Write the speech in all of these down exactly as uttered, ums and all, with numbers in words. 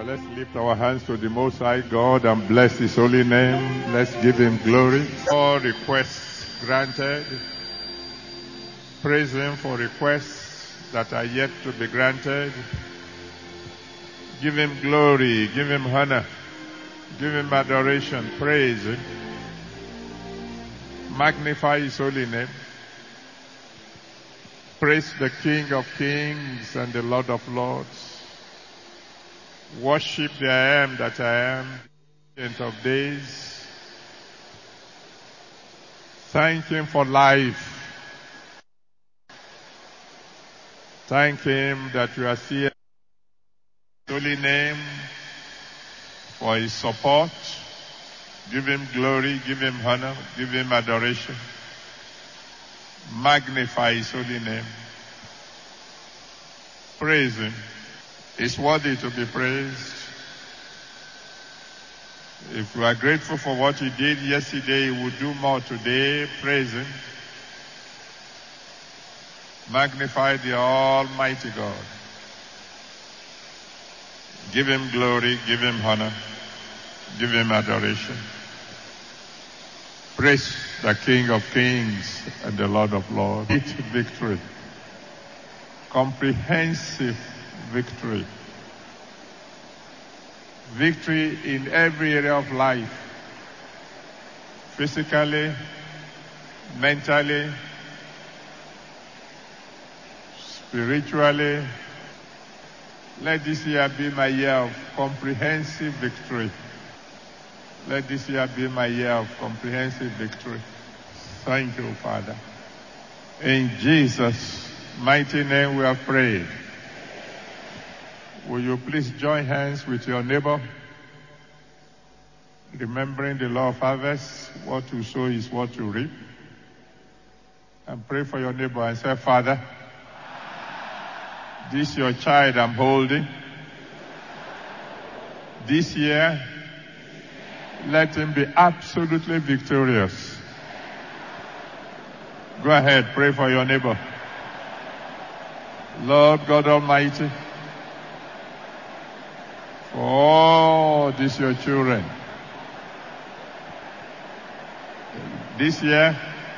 Well, let's lift our hands to the Most High God and bless His holy name. Let's give Him glory. All requests granted. Praise Him for requests that are yet to be granted. Give Him glory. Give Him honor. Give Him adoration. Praise Him. Magnify His holy name. Praise the King of Kings and the Lord of Lords. Worship the I am that I am, Ancient of Days. Thank Him for life. Thank Him that you are here. Holy name for His support. Give Him glory, give Him honor, give Him adoration. Magnify His holy name. Praise Him. He's worthy to be praised. If we are grateful for what He did yesterday, He will do more today. Praise Him. Magnify the Almighty God. Give Him glory, give Him honor, give Him adoration. Praise the King of Kings and the Lord of Lords. Great victory. Comprehensive victory. Victory in every area of life. Physically, mentally, spiritually. Let this year be my year of comprehensive victory. Let this year be my year of comprehensive victory. Thank you, Father. In Jesus' mighty name we have prayed. Will you please join hands with your neighbor? Remembering the law of harvest, what you sow is what you reap. And pray for your neighbor and say, Father, this your child I'm holding. This year, let him be absolutely victorious. Go ahead, pray for your neighbor. Lord God Almighty, for all these your children, this year,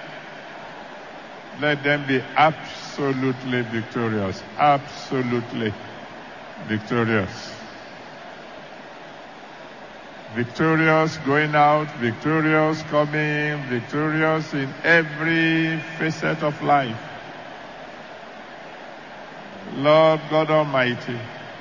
let them be absolutely victorious. Absolutely victorious. Victorious going out, victorious coming, victorious in every facet of life. Lord God Almighty,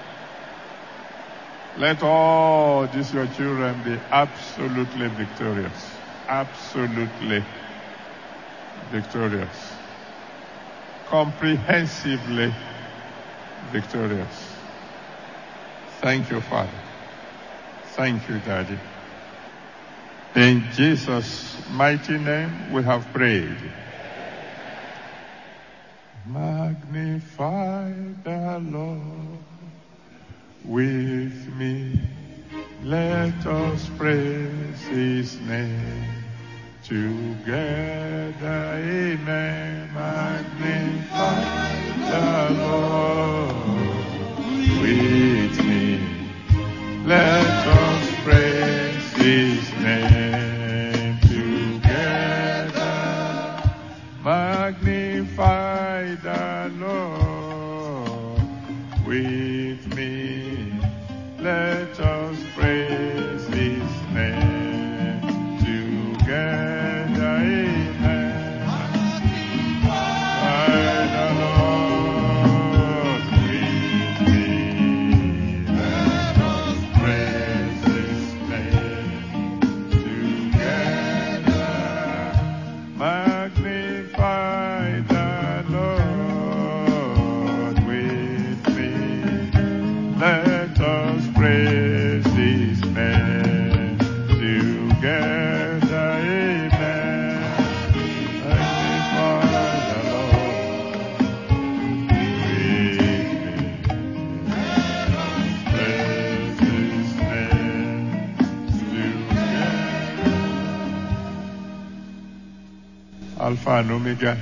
let all these your children be absolutely victorious. Absolutely victorious. Comprehensively victorious. Thank you, Father. Thank you, Daddy. In Jesus' mighty name we have prayed. Magnify the Lord with me. Let us praise His name together. Amen. Magnify the Lord with me. Let us praise His name together. Magnify the Lord with me. Let us praise His name together. Amen. Magnify the Lord with me. Let us praise His name together. Magnify the Lord with me. Let us praise His name together. Amen. Magnify the Lord with me. Let us praise His name together. Alpha and Omega,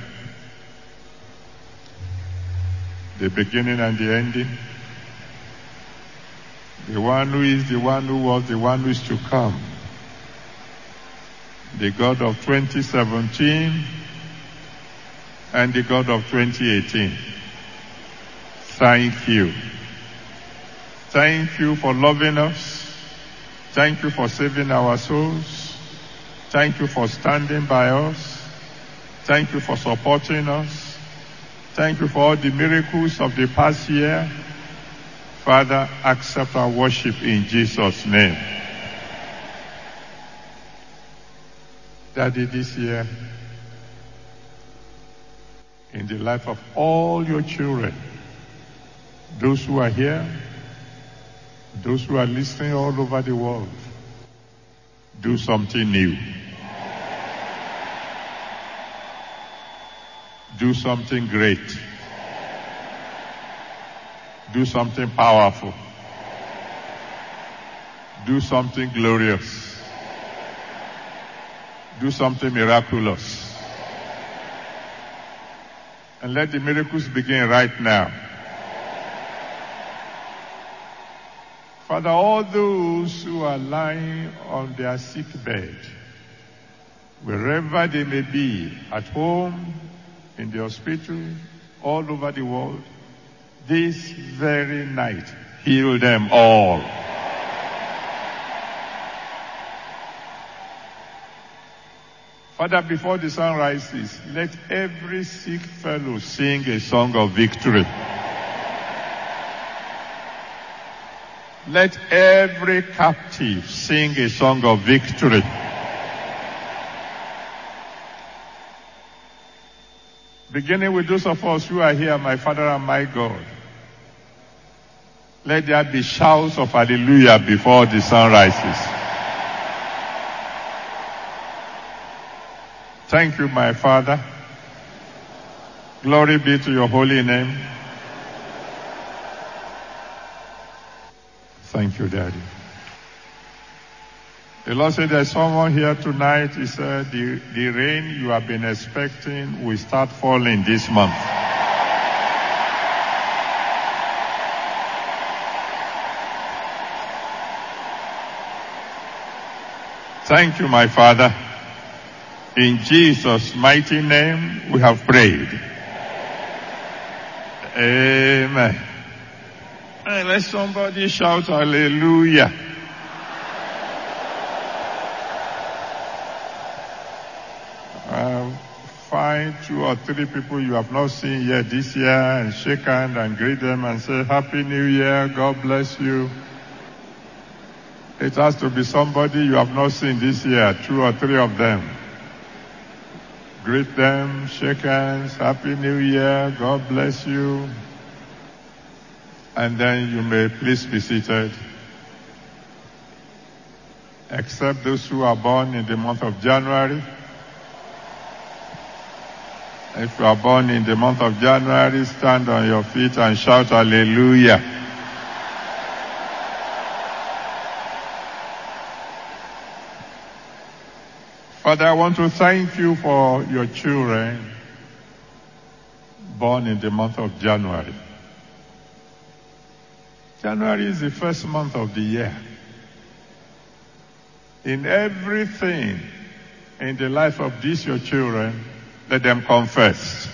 the beginning and the ending, The one who is, the one who was, the one who is to come. The God of twenty seventeen and the God of twenty eighteen. Thank you. Thank you for loving us. Thank you for saving our souls. Thank you for standing by us. Thank you for supporting us. Thank you for all the miracles of the past year. Father, accept our worship in Jesus' name. Daddy, this year, in the life of all your children, those who are here, those who are listening all over the world, do something new. Do something great. Do something powerful. Do something glorious. Do something miraculous. And let the miracles begin right now. Father, all those who are lying on their sick bed, wherever they may be, at home, in the hospital, all over the world, this very night, heal them all. Father, before the sun rises, let every sick fellow sing a song of victory. Let every captive sing a song of victory. Beginning with those of us who are here, my Father and my God, let there be shouts of hallelujah before the sun rises. Thank you, my Father. Glory be to your holy name. Thank you, Daddy. The Lord said there's someone here tonight. He said the, the rain you have been expecting will start falling this month. Thank you, my Father. In Jesus' mighty name we have prayed. Amen. And let somebody shout hallelujah. Uh, find two or three people you have not seen yet this year and shake hand and greet them and say, Happy New Year, God bless you. It has to be somebody you have not seen this year, two or three of them. Greet them, shake hands, Happy New Year, God bless you. And then you may please be seated. Except those who are born in the month of January. If you are born in the month of January, stand on your feet and shout hallelujah. Father, I want to thank you for your children born in the month of January. January is the first month of the year. In everything in the life of these your children, let them confess.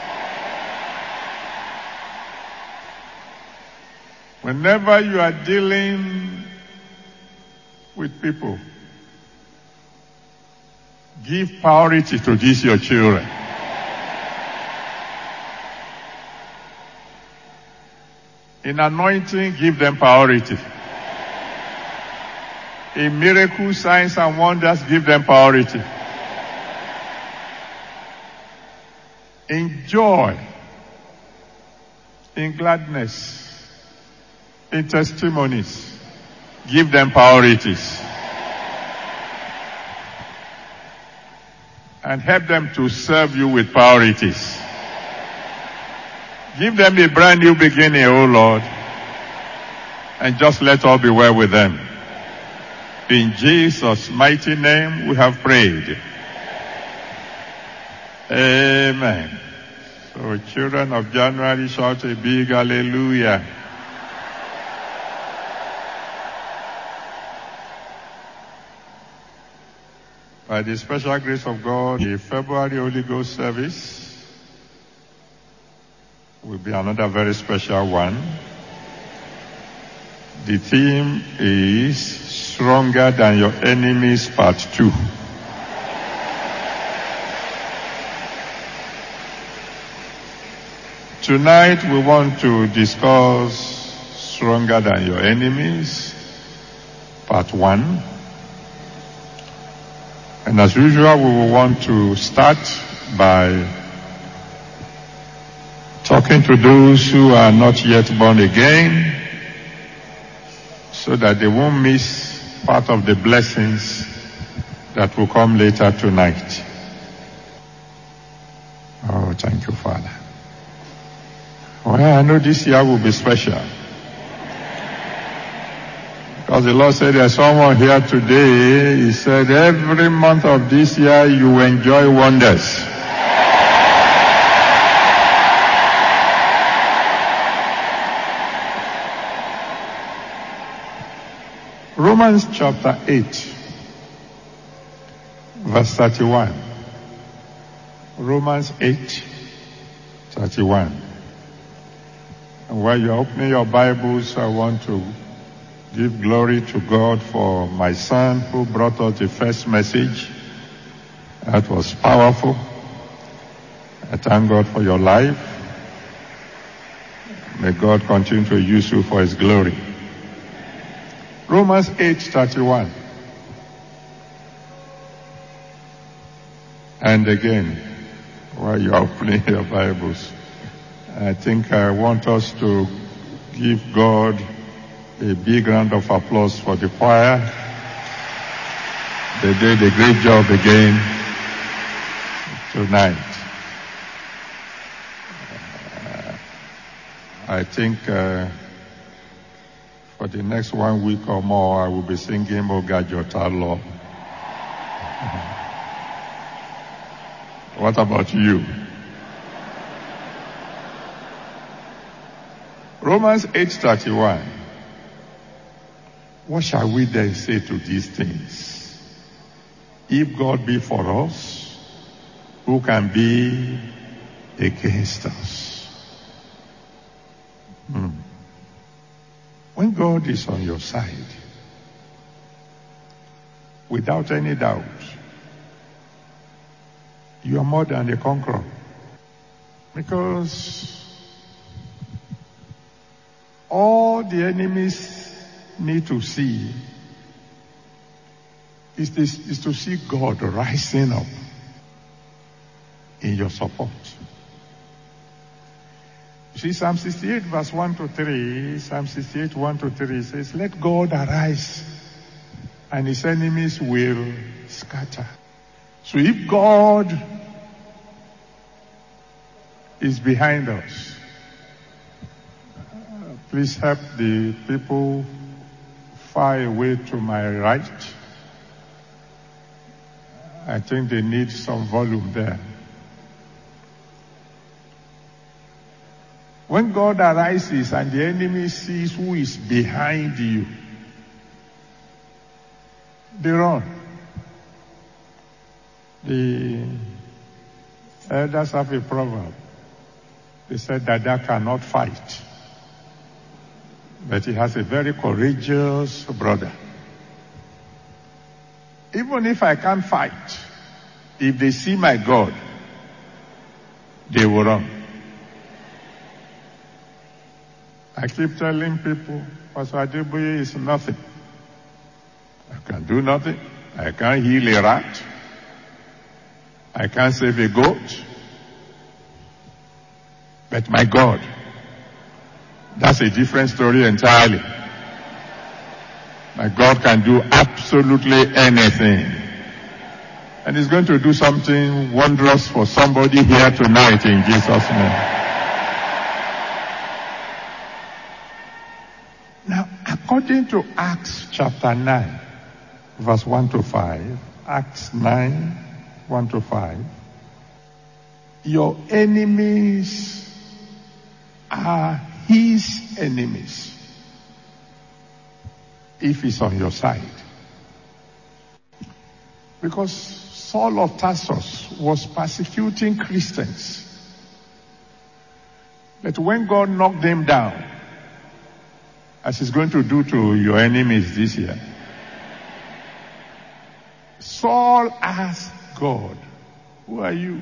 Whenever you are dealing with people, give priority to these your children. In anointing, give them priority. In miracles, signs, and wonders, give them priority. In joy, in gladness, in testimonies, give them priorities. And help them to serve you with priorities. Give them a brand new beginning, oh Lord. And just let all be well with them. In Jesus' mighty name we have prayed. Amen. So children of January, shout a big hallelujah. By the special grace of God, the February Holy Ghost service will be another very special one. The theme is Stronger Than Your Enemies, Part two. Tonight we want to discuss Stronger Than Your Enemies, Part one. And as usual, we will want to start by talking to those who are not yet born again, so that they won't miss part of the blessings that will come later tonight. Oh, thank you, Father. Well, I know this year will be special. Because the Lord said there's someone here today, He said every month of this year you will enjoy wonders. Romans chapter eight, verse thirty-one. Romans eight, thirty-one. And while you're opening your Bibles, I want to give glory to God for my son who brought us the first message. That was powerful. I thank God for your life. May God continue to use you for His glory. Romans eight thirty-one. And again, while you're opening your Bibles, I think I want us to give God a big round of applause for the choir. They did a great job again tonight. Uh, I think uh, for the next one week or more, I will be singing Oga Jota Lord. What about you? Romans eight thirty-one. What shall we then say to these things? If God be for us, who can be against us? Hmm. When God is on your side, without any doubt, you are more than a conqueror. Because all the enemies need to see is, this, is to see God rising up in your support. You see, Psalm sixty-eight verse one to three, Psalm sixty-eight one to three says, let God arise and His enemies will scatter. So if God is behind us, uh, please help the people far away to my right. I think they need some volume there. When God arises and the enemy sees who is behind you, they run. The elders have a proverb. They said that Dada cannot fight, but he has a very courageous brother. Even if I can't fight, if they see my God, they will run. I keep telling people, Pastor Adeboye is nothing. I can do nothing. I can't heal a rat. I can't save a goat. But my God, that's a different story entirely. My God can do absolutely anything. And He's going to do something wondrous for somebody here tonight in Jesus' name. Now, according to Acts chapter nine, verse one to five, Acts nine, one to five, your enemies are His enemies if He's on your side. Because Saul of Tarsus was persecuting Christians. But when God knocked them down, as he's going to do to your enemies this year, Saul asked God, who are you?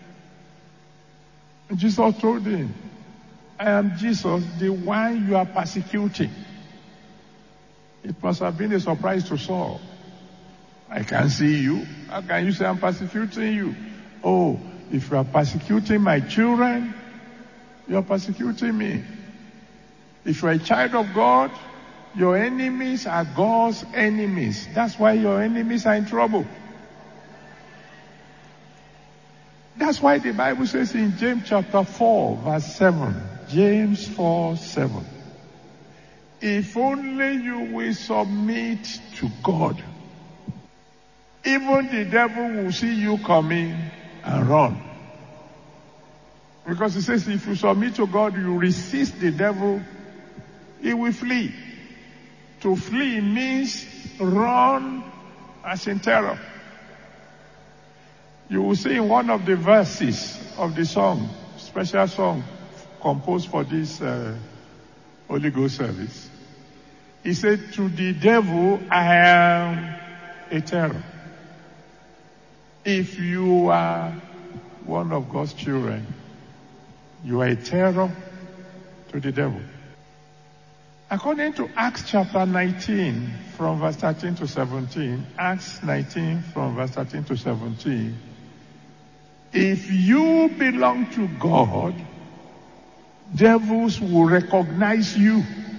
And Jesus told him, I am Jesus, the one you are persecuting. It must have been a surprise to Saul. I can't see you. How can you say I'm persecuting you? Oh, if you are persecuting my children, you are persecuting me. If you are a child of God, your enemies are God's enemies. That's why your enemies are in trouble. That's why the Bible says in James chapter four, verse seven, James four, seven, if only you will submit to God, even the devil will see you coming and run. Because it says if you submit to God, you resist the devil, he will flee. To flee means run as in terror. You will see in one of the verses of the song, special song composed for this uh, Holy Ghost service. He said, to the devil, I am a terror. If you are one of God's children, you are a terror to the devil. According to Acts chapter nineteen, from verse thirteen to seventeen, Acts nineteen from verse thirteen to seventeen, if you belong to God, devils will recognize you.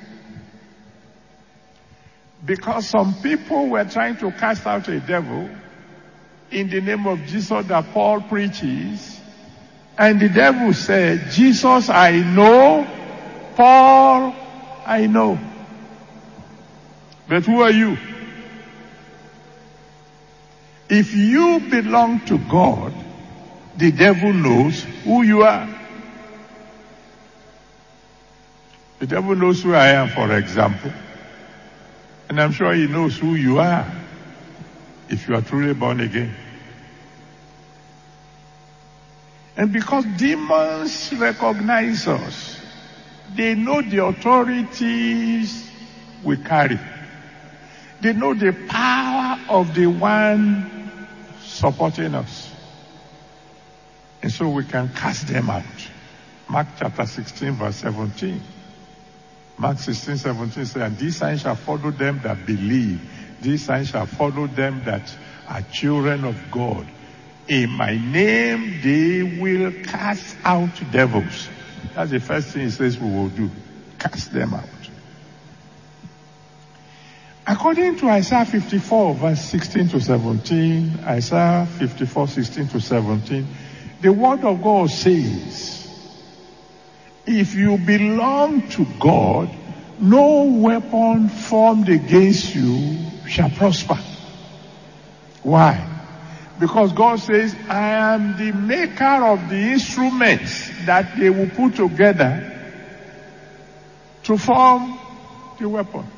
Because some people were trying to cast out a devil in the name of Jesus that Paul preaches, and the devil said, Jesus I know, Paul I know. But who are you? If you belong to God, the devil knows who you are. The devil knows who I am, for example. And I'm sure he knows who you are if you are truly born again. And because demons recognize us, they know the authorities we carry. They know the power of the one supporting us. And so we can cast them out. Mark chapter sixteen verse seventeen. Mark sixteen, seventeen says, and these signs shall follow them that believe. These signs shall follow them that are children of God. In my name they will cast out devils. That's the first thing he says we will do. Cast them out. According to Isaiah fifty-four verse sixteen to seventeen, Isaiah fifty-four, sixteen to seventeen, the word of God says, if you belong to God, no weapon formed against you shall prosper. Why? Because God says, I am the maker of the instruments that they will put together to form the weapon.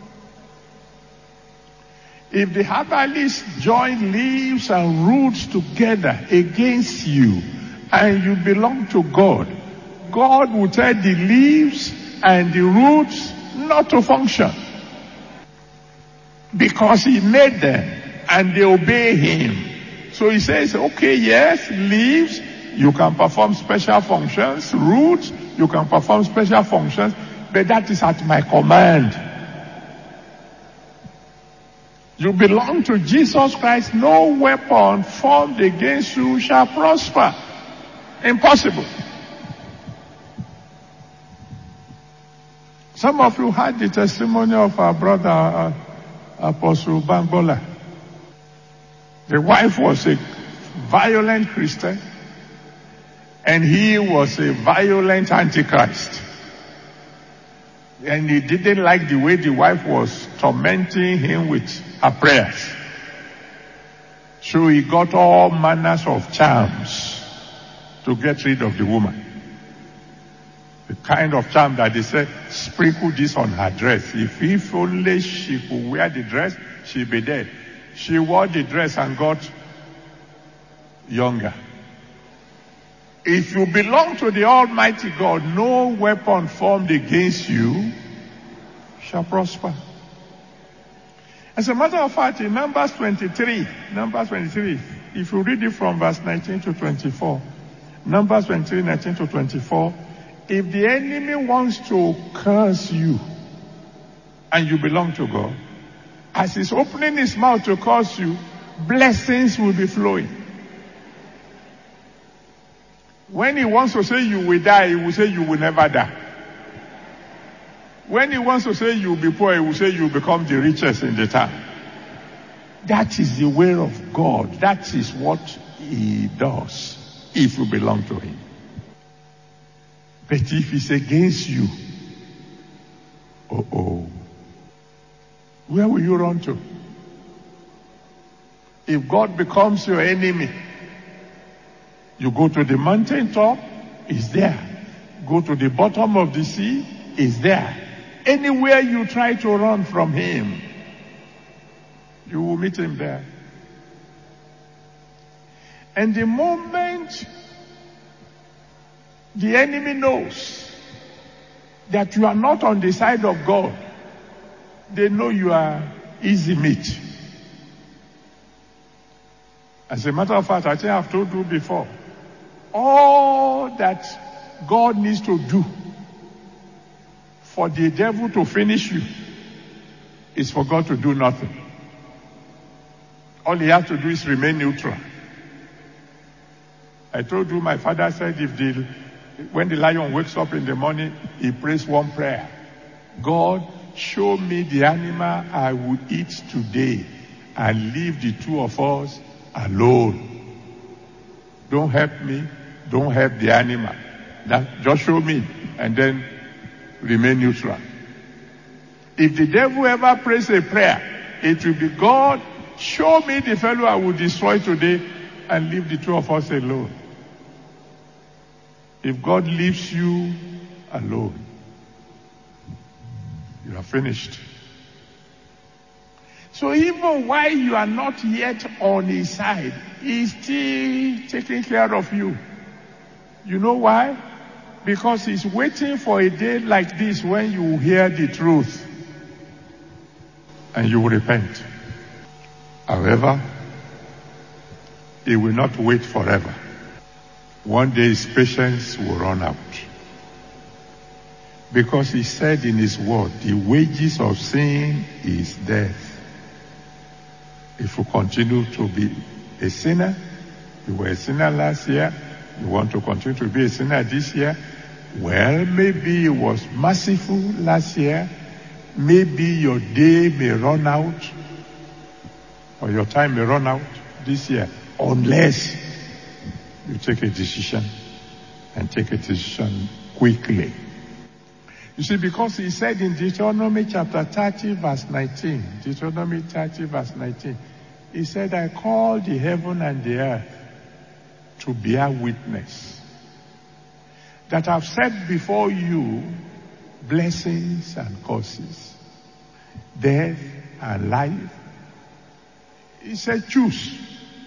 If the herbalists join leaves and roots together against you, and you belong to God, God will tell the leaves and the roots not to function. Because he made them and they obey him. So he says, okay, yes, leaves, you can perform special functions. Roots, you can perform special functions. But that is at my command. You belong to Jesus Christ. No weapon formed against you shall prosper. Impossible. Some of you heard the testimony of our brother, uh, Apostle Bangbola. The wife was a violent Christian, and he was a violent Antichrist. And he didn't like the way the wife was tormenting him with her prayers. So he got all manners of charms to get rid of the woman. The kind of charm that they said, sprinkle this on her dress. If, if only she could wear the dress, she'd be dead. She wore the dress and got younger. If you belong to the Almighty God, no weapon formed against you shall prosper. As a matter of fact, in Numbers twenty-three, Numbers twenty-three, if you read it from verse nineteen to twenty-four, Numbers twenty-three, nineteen to twenty-four, if the enemy wants to curse you and you belong to God, as he's opening his mouth to curse you, blessings will be flowing. When he wants to say you will die, he will say you will never die. When he wants to say you will be poor, he will say you will become the richest in the town. That is the way of God. That is what he does if you belong to him. But if he's against you, oh oh, where will you run to? If God becomes your enemy, you go to the mountaintop, he's there. Go to the bottom of the sea, he's there. Anywhere you try to run from him, you will meet him there. And the moment the enemy knows that you are not on the side of God, they know you are easy meat. As a matter of fact, I think I've told you before, all that God needs to do for the devil to finish you is for God to do nothing. All he has to do is remain neutral. I told you, my father said, if the when the lion wakes up in the morning, he prays one prayer. God, show me the animal I will eat today and leave the two of us alone. Don't help me. Don't help the animal. That, just show me and then remain neutral. If the devil ever prays a prayer, it will be, God, show me the fellow I will destroy today and leave the two of us alone. If God leaves you alone, you are finished. So even while you are not yet on his side, he's still taking care of you. You know why? Because he's waiting for a day like this when you hear the truth and you will repent. However, he will not wait forever. One day his patience will run out. Because he said in his word, the wages of sin is death. If you continue to be a sinner, you were a sinner last year, you want to continue to be a sinner this year, well, maybe it was merciful last year, maybe your day may run out, or your time may run out this year, unless you take a decision, and take a decision quickly. You see, because he said in Deuteronomy chapter thirty verse nineteen, Deuteronomy thirty verse nineteen, he said, I call the heaven and the earth to bear witness that I've set before you blessings and curses, death and life. He said, choose.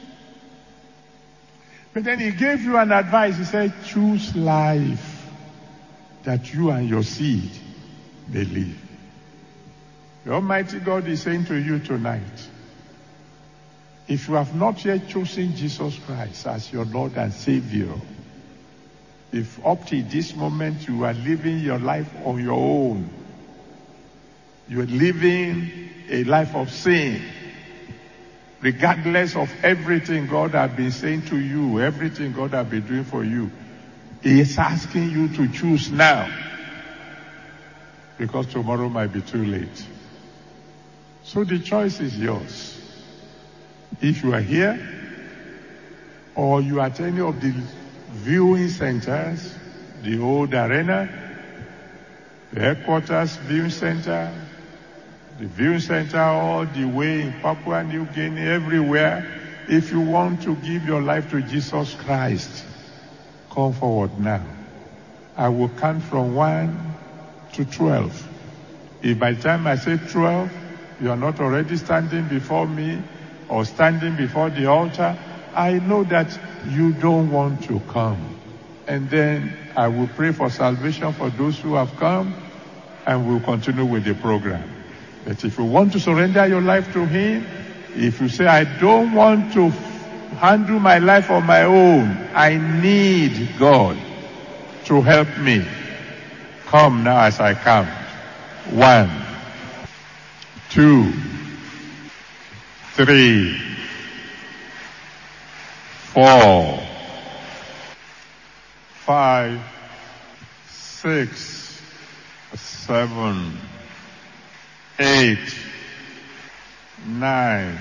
But then he gave you an advice. He said, choose life, that you and your seed may live. The Almighty God is saying to you tonight, if you have not yet chosen Jesus Christ as your Lord and Savior, if up to this moment you are living your life on your own, you are living a life of sin, regardless of everything God has been saying to you, everything God has been doing for you, He is asking you to choose now, because tomorrow might be too late. So the choice is yours. If you are here, or you are at any of the viewing centers, the old arena, the headquarters viewing center, the viewing center all the way in Papua New Guinea, everywhere, if you want to give your life to Jesus Christ, come forward now. I will count from one to twelve. If by the time I say twelve, you are not already standing before me or standing before the altar, I know that you don't want to come. And then I will pray for salvation for those who have come, and we'll continue with the program. But if you want to surrender your life to Him, if you say, I don't want to handle my life on my own, I need God to help me, come now as I count. One, two, three, four, five, six, seven, eight, nine,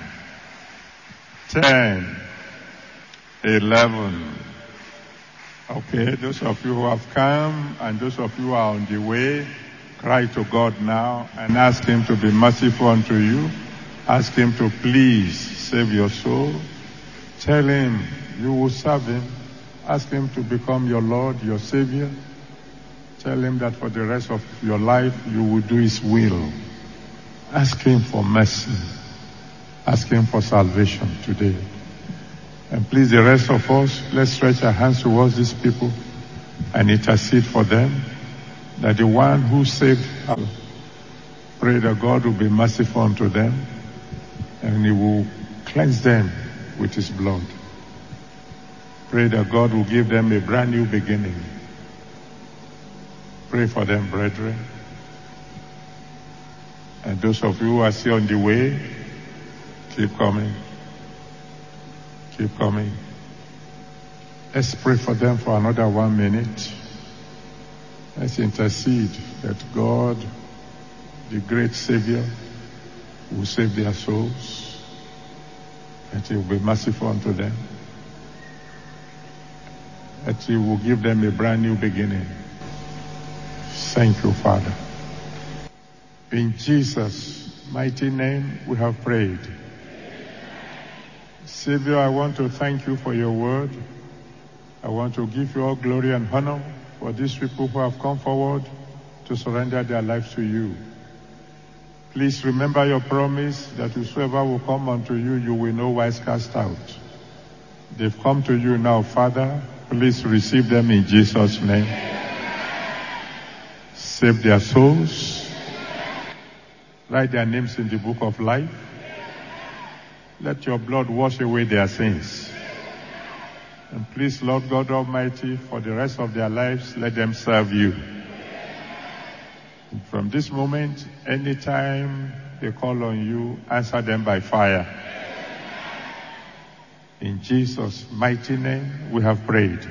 ten, eleven. Okay, those of you who have come and those of you who are on the way, cry to God now and ask Him to be merciful unto you. Ask Him to please save your soul. Tell Him you will serve Him. Ask Him to become your Lord, your Savior. Tell Him that for the rest of your life you will do His will. Ask Him for mercy. Ask Him for salvation today. And please, the rest of us, let's stretch our hands towards these people and intercede for them, that the one who saved us, pray that God will be merciful unto them and He will cleanse them with His blood. Pray that God will give them a brand new beginning. Pray for them, brethren. And those of you who are still on the way, keep coming. Keep coming. Let's pray for them for another one minute. Let's intercede that God, the great Savior, will save their souls, that He will be merciful unto them, that He will give them a brand new beginning. Thank you, Father. In Jesus' mighty name we have prayed. Savior, I want to thank you for your word. I want to give you all glory and honor for these people who have come forward to surrender their lives to you. Please remember your promise that whosoever will come unto you, you will no wise cast out. They've come to you now, Father. Please receive them in Jesus' name. Save their souls. Write their names in the book of life. Let your blood wash away their sins. And please, Lord God Almighty, for the rest of their lives, let them serve you. And from this moment, anytime they call on you, answer them by fire. In Jesus' mighty name, we have prayed.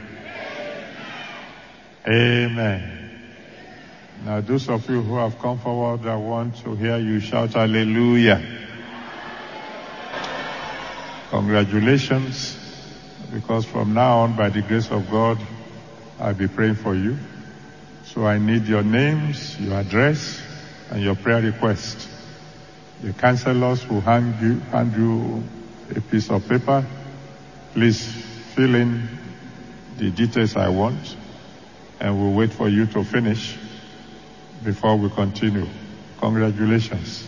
Amen. Now, those of you who have come forward, I want to hear you shout hallelujah. Congratulations, because from now on, by the grace of God, I'll be praying for you. So I need your names, your address, and your prayer request. The counselors will hand you, hand you a piece of paper. Please fill in the details I want, and we'll wait for you to finish before we continue. Congratulations.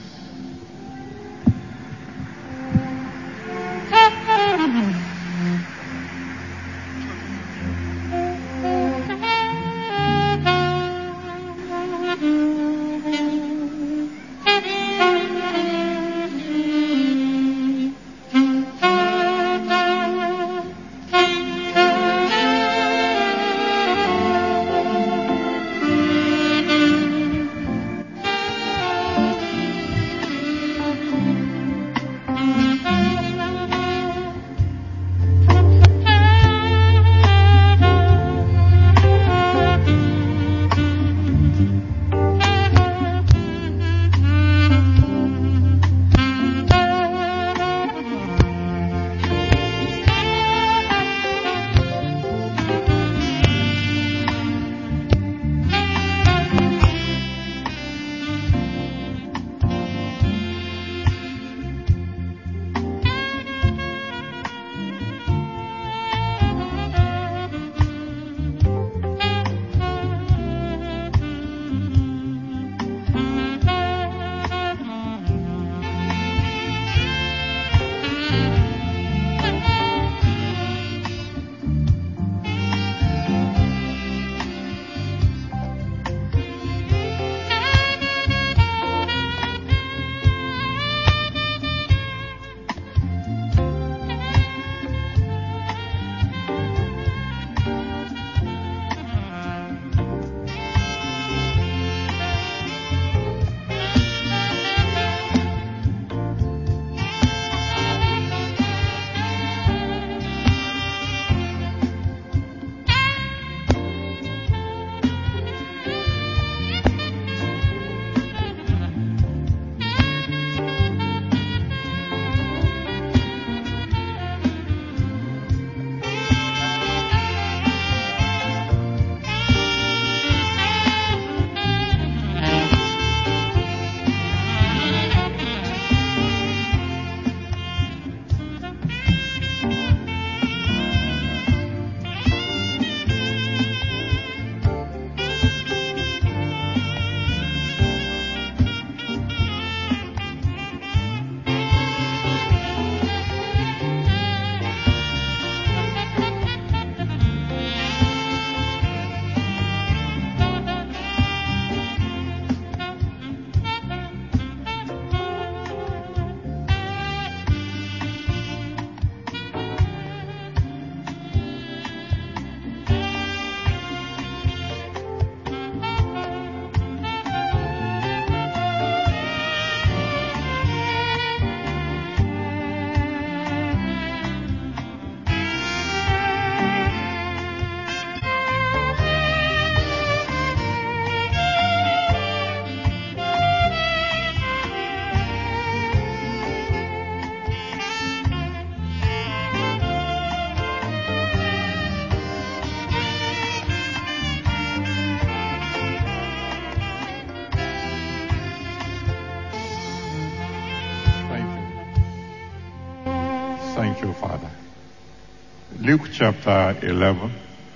Thank you, Father. Luke chapter eleven.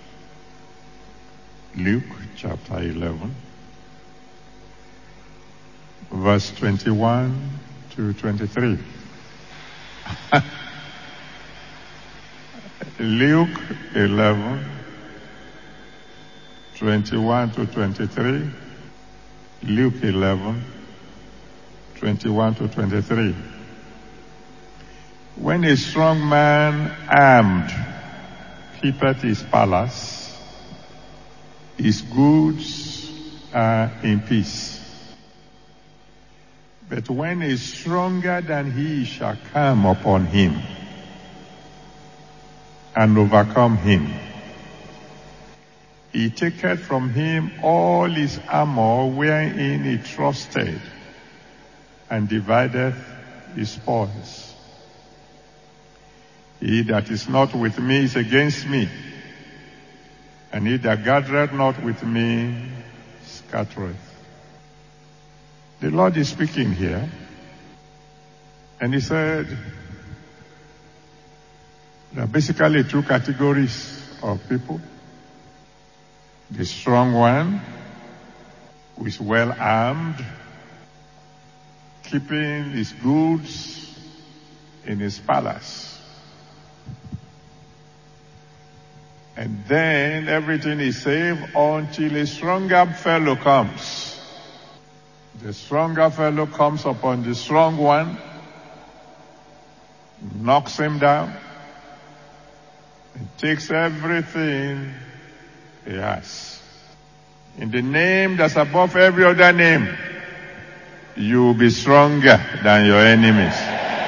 Luke chapter eleven. Verse twenty-one to twenty-three. Luke eleven, twenty-one to twenty-three. Luke eleven, twenty-one to twenty-three. When a strong man armed keepeth his palace, his goods are in peace. But when a stronger than he shall come upon him and overcome him, he taketh from him all his armor wherein he trusted, and divideth his spoils. He that is not with me is against me, and he that gathereth not with me scattereth. The Lord is speaking here, and he said there are basically two categories of people. The strong one, who is well armed, keeping his goods in his palace. And then everything is safe until a stronger fellow comes. The stronger fellow comes upon the strong one, knocks him down, and takes everything he has. In the name that's above every other name, you will be stronger than your enemies.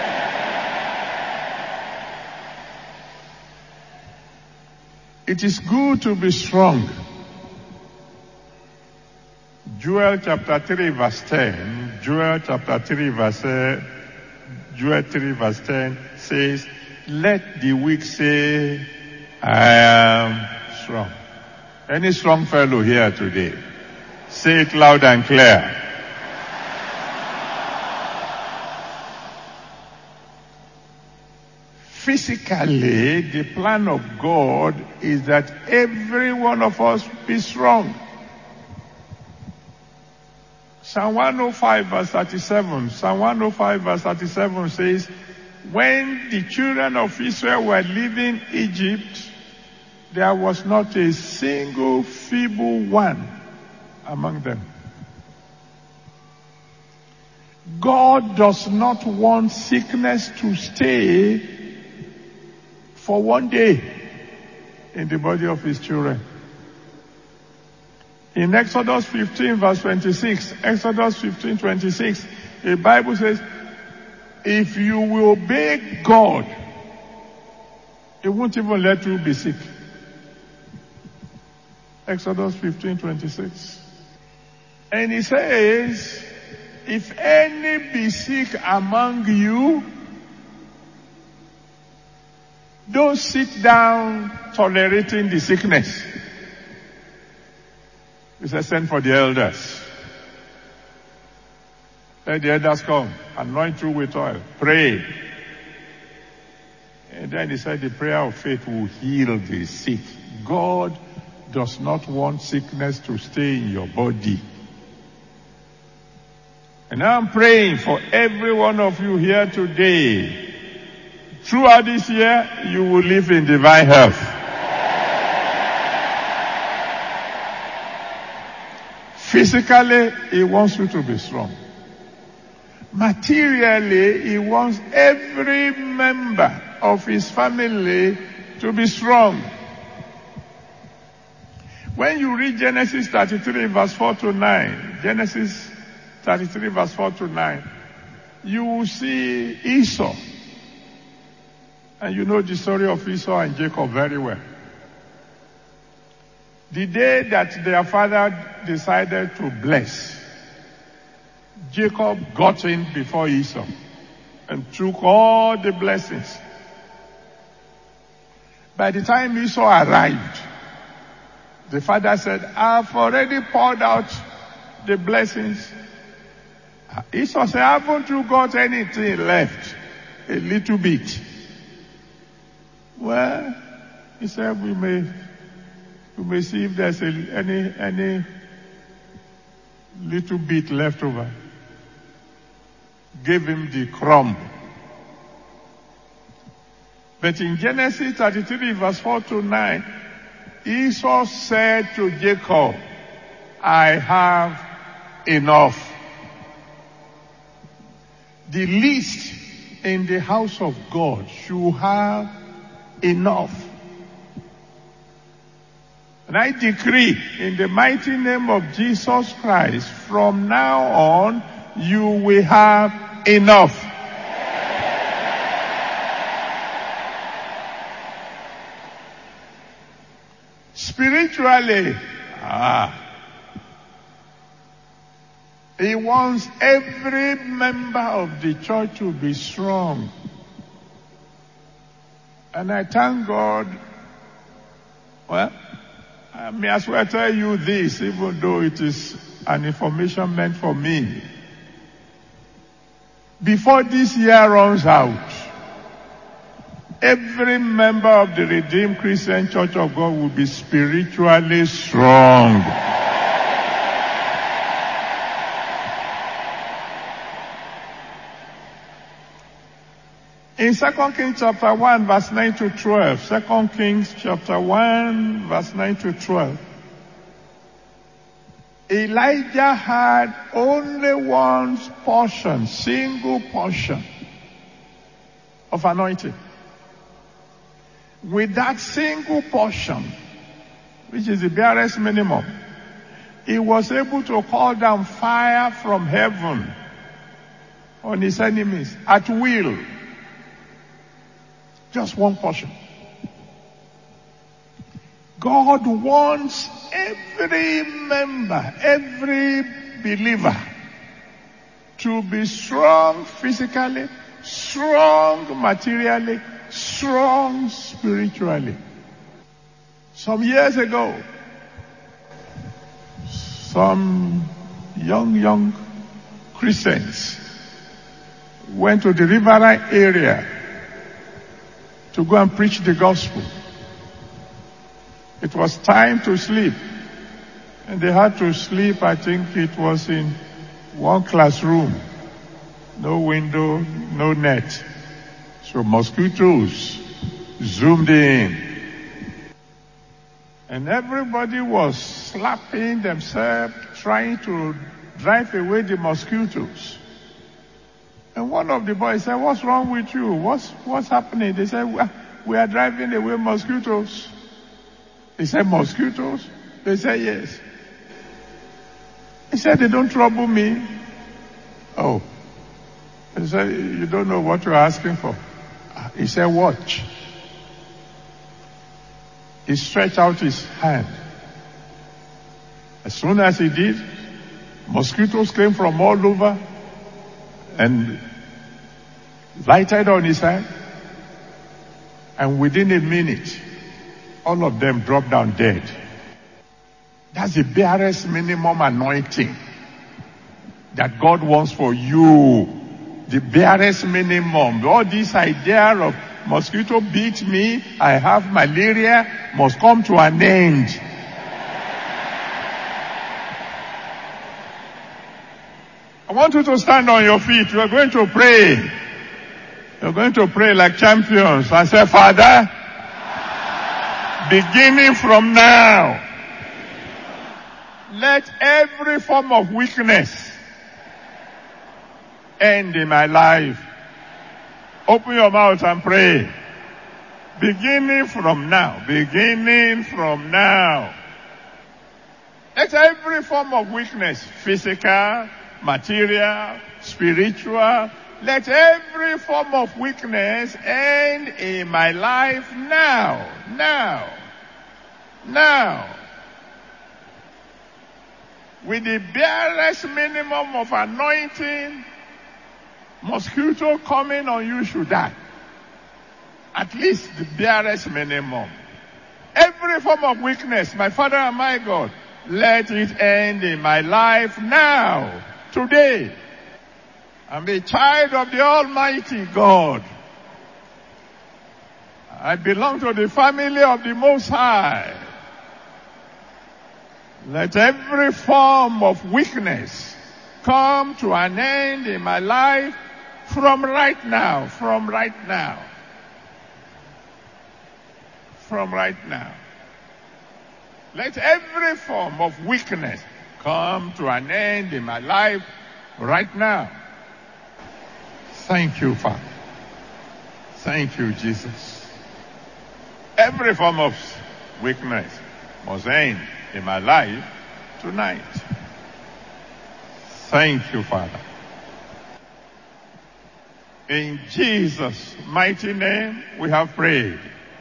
It is good to be strong. Joel chapter three verse ten, Joel chapter three verse, uh, Joel three verse ten says, let the weak say, I am strong. Any strong fellow here today, say it loud and clear. Physically, the plan of God is that every one of us be strong. Psalm one oh five verse thirty-seven, Psalm one oh five verse thirty-seven says, when the children of Israel were leaving Egypt, there was not a single feeble one among them. God does not want sickness to stay for one day in the body of his children. In Exodus fifteen verse twenty-six, Exodus fifteen twenty-six, the Bible says, if you will obey God, he won't even let you be sick. Exodus fifteen twenty-six. And he says, if any be sick among you, don't sit down tolerating the sickness. He said, send for the elders. Let the elders come, anoint you with oil, pray. And then he said, the prayer of faith will heal the sick. God does not want sickness to stay in your body. And I'm praying for every one of you here today. Throughout this year, you will live in divine health. Physically, he wants you to be strong. Materially, he wants every member of his family to be strong. When you read Genesis thirty-three verse four to nine, Genesis thirty-three verse four to nine, you will see Esau. And you know the story of Esau and Jacob very well. The day that their father decided to bless, Jacob got in before Esau and took all the blessings. By the time Esau arrived, the father said, I've already poured out the blessings. Esau said, haven't you got anything left? A little bit. Well, he said we may, we may see if there's a, any, any little bit left over. Gave him the crumb. But in Genesis thirty-three verse four to nine, Esau said to Jacob, I have enough. The least in the house of God should have enough. And I decree in the mighty name of Jesus Christ, from now on, you will have enough. Spiritually, ah, he wants every member of the church to be strong. And I thank God. Well, I may as well tell you this, even though it is an information meant for me. Before this year runs out, every member of the Redeemed Christian Church of God will be spiritually strong. In Second Kings chapter one, verse nine to twelve, Second Kings chapter one, verse nine to twelve, Elijah had only one portion, single portion of anointing. With that single portion, which is the barest minimum, he was able to call down fire from heaven on his enemies at will. Just one portion. God wants every member, every believer to be strong physically, strong materially, strong spiritually. Some years ago, some young, young Christians went to the riverine area to go and preach the gospel. It was time to sleep, and they had to sleep. I think it was in one classroom, no window, no net. So mosquitoes zoomed in. And everybody was slapping themselves, trying to drive away the mosquitoes. And one of the boys said, what's wrong with you? What's, what's happening? They said, we are, we are driving away mosquitoes. He said, mosquitoes? They said, yes. He said, they don't trouble me. Oh. He said, you don't know what you're asking for. He said, watch. He stretched out his hand. As soon as he did, mosquitoes came from all over and lighted on his hand. And within a minute, all of them dropped down dead. That's the barest minimum anointing that God wants for you. The barest minimum. All this idea of mosquito beat me, I have malaria, must come to an end. I want you to stand on your feet. We are going to pray. You're going to pray like champions and say, Father, beginning from now, let every form of weakness end in my life. Open your mouth and pray. Beginning from now, beginning from now. Let every form of weakness, physical, material, spiritual, let every form of weakness end in my life now, now, now. With the barest minimum of anointing, mosquito coming on you should die. At least the barest minimum. Every form of weakness, my Father and my God, let it end in my life now, today. I'm a child of the Almighty God. I belong to the family of the Most High. Let every form of weakness come to an end in my life from right now, from right now, from right now. Let every form of weakness come to an end in my life right now. Thank you, Father. Thank you, Jesus. Every form of weakness must end in my life tonight. Thank you, Father. In Jesus' mighty name we have prayed.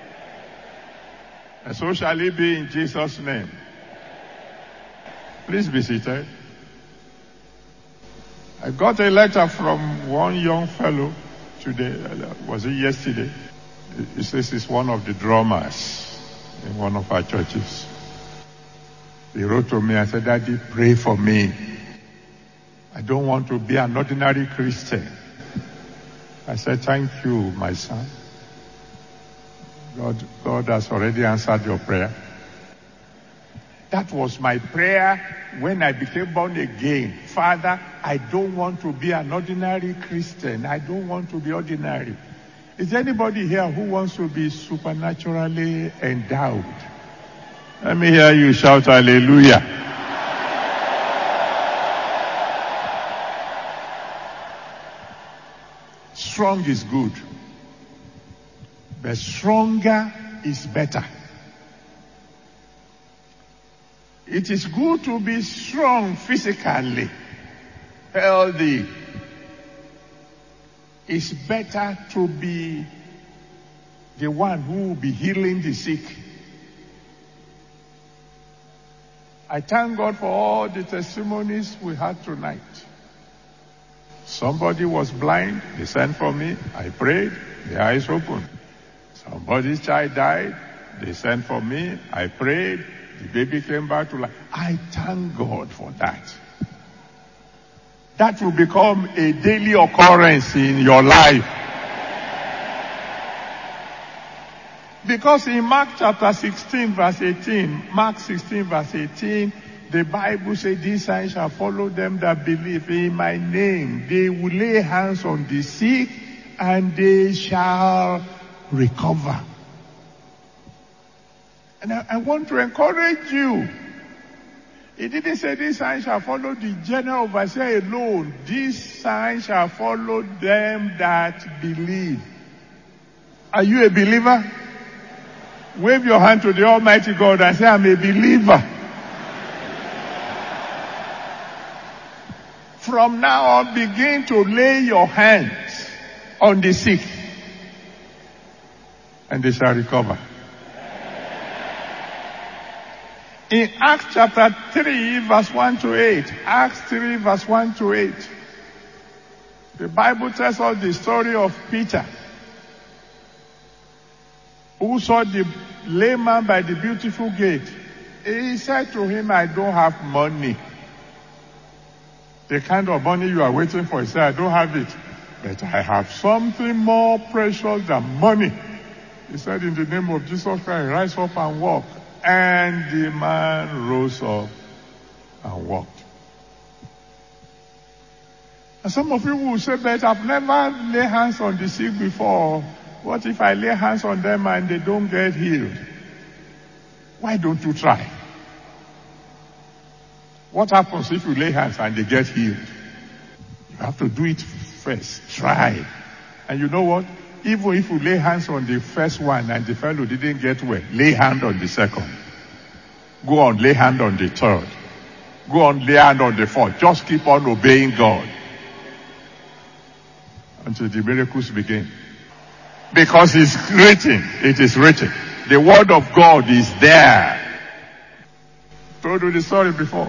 And so shall it be in Jesus' name. Please be seated. I got a letter from one young fellow today. Was it yesterday? He says he's one of the drummers in one of our churches. He wrote to me and said, Daddy, pray for me. I don't want to be an ordinary Christian. I said, thank you, my son. God, God has already answered your prayer. That was my prayer when I became born again. Father, I don't want to be an ordinary Christian. I don't want to be ordinary. Is there anybody here who wants to be supernaturally endowed? Let me hear you shout hallelujah. Strong is good, but stronger is better. It is good to be strong physically, healthy. It's better to be the one who will be healing the sick. I thank God for all the testimonies we had tonight. Somebody was blind, they sent for me, I prayed, the eyes opened. Somebody's child died, they sent for me, I prayed, the baby came back to life. I thank God for that. That will become a daily occurrence in your life. Because in Mark chapter sixteen verse eighteen, Mark sixteen verse eighteen, the Bible says, these signs shall follow them that believe in my name. They will lay hands on the sick and they shall recover. And I, I want to encourage you. It didn't say these signs shall follow the general overseer alone. These signs shall follow them that believe. Are you a believer? Wave your hand to the Almighty God and say, I'm a believer. From now on, begin to lay your hands on the sick, and they shall recover. In Acts chapter three, verse one to eight, Acts three, verse one to eight, the Bible tells us the story of Peter, who saw the lame man by the beautiful gate. He said to him, I don't have money. The kind of money you are waiting for, he said, I don't have it. But I have something more precious than money. He said, in the name of Jesus Christ, rise up and walk. And the man rose up and walked. And some of you will say, but I've never laid hands on the sick before. What if I lay hands on them and they don't get healed? Why don't you try? What happens if you lay hands and they get healed? You have to do it first. Try. And you know what? Even if you lay hands on the first one and the fellow didn't get well, lay hand on the second. Go on, lay hand on the third. Go on, lay hand on the fourth. Just keep on obeying God until the miracles begin. Because it's written. It is written. The word of God is there. I told you the story before.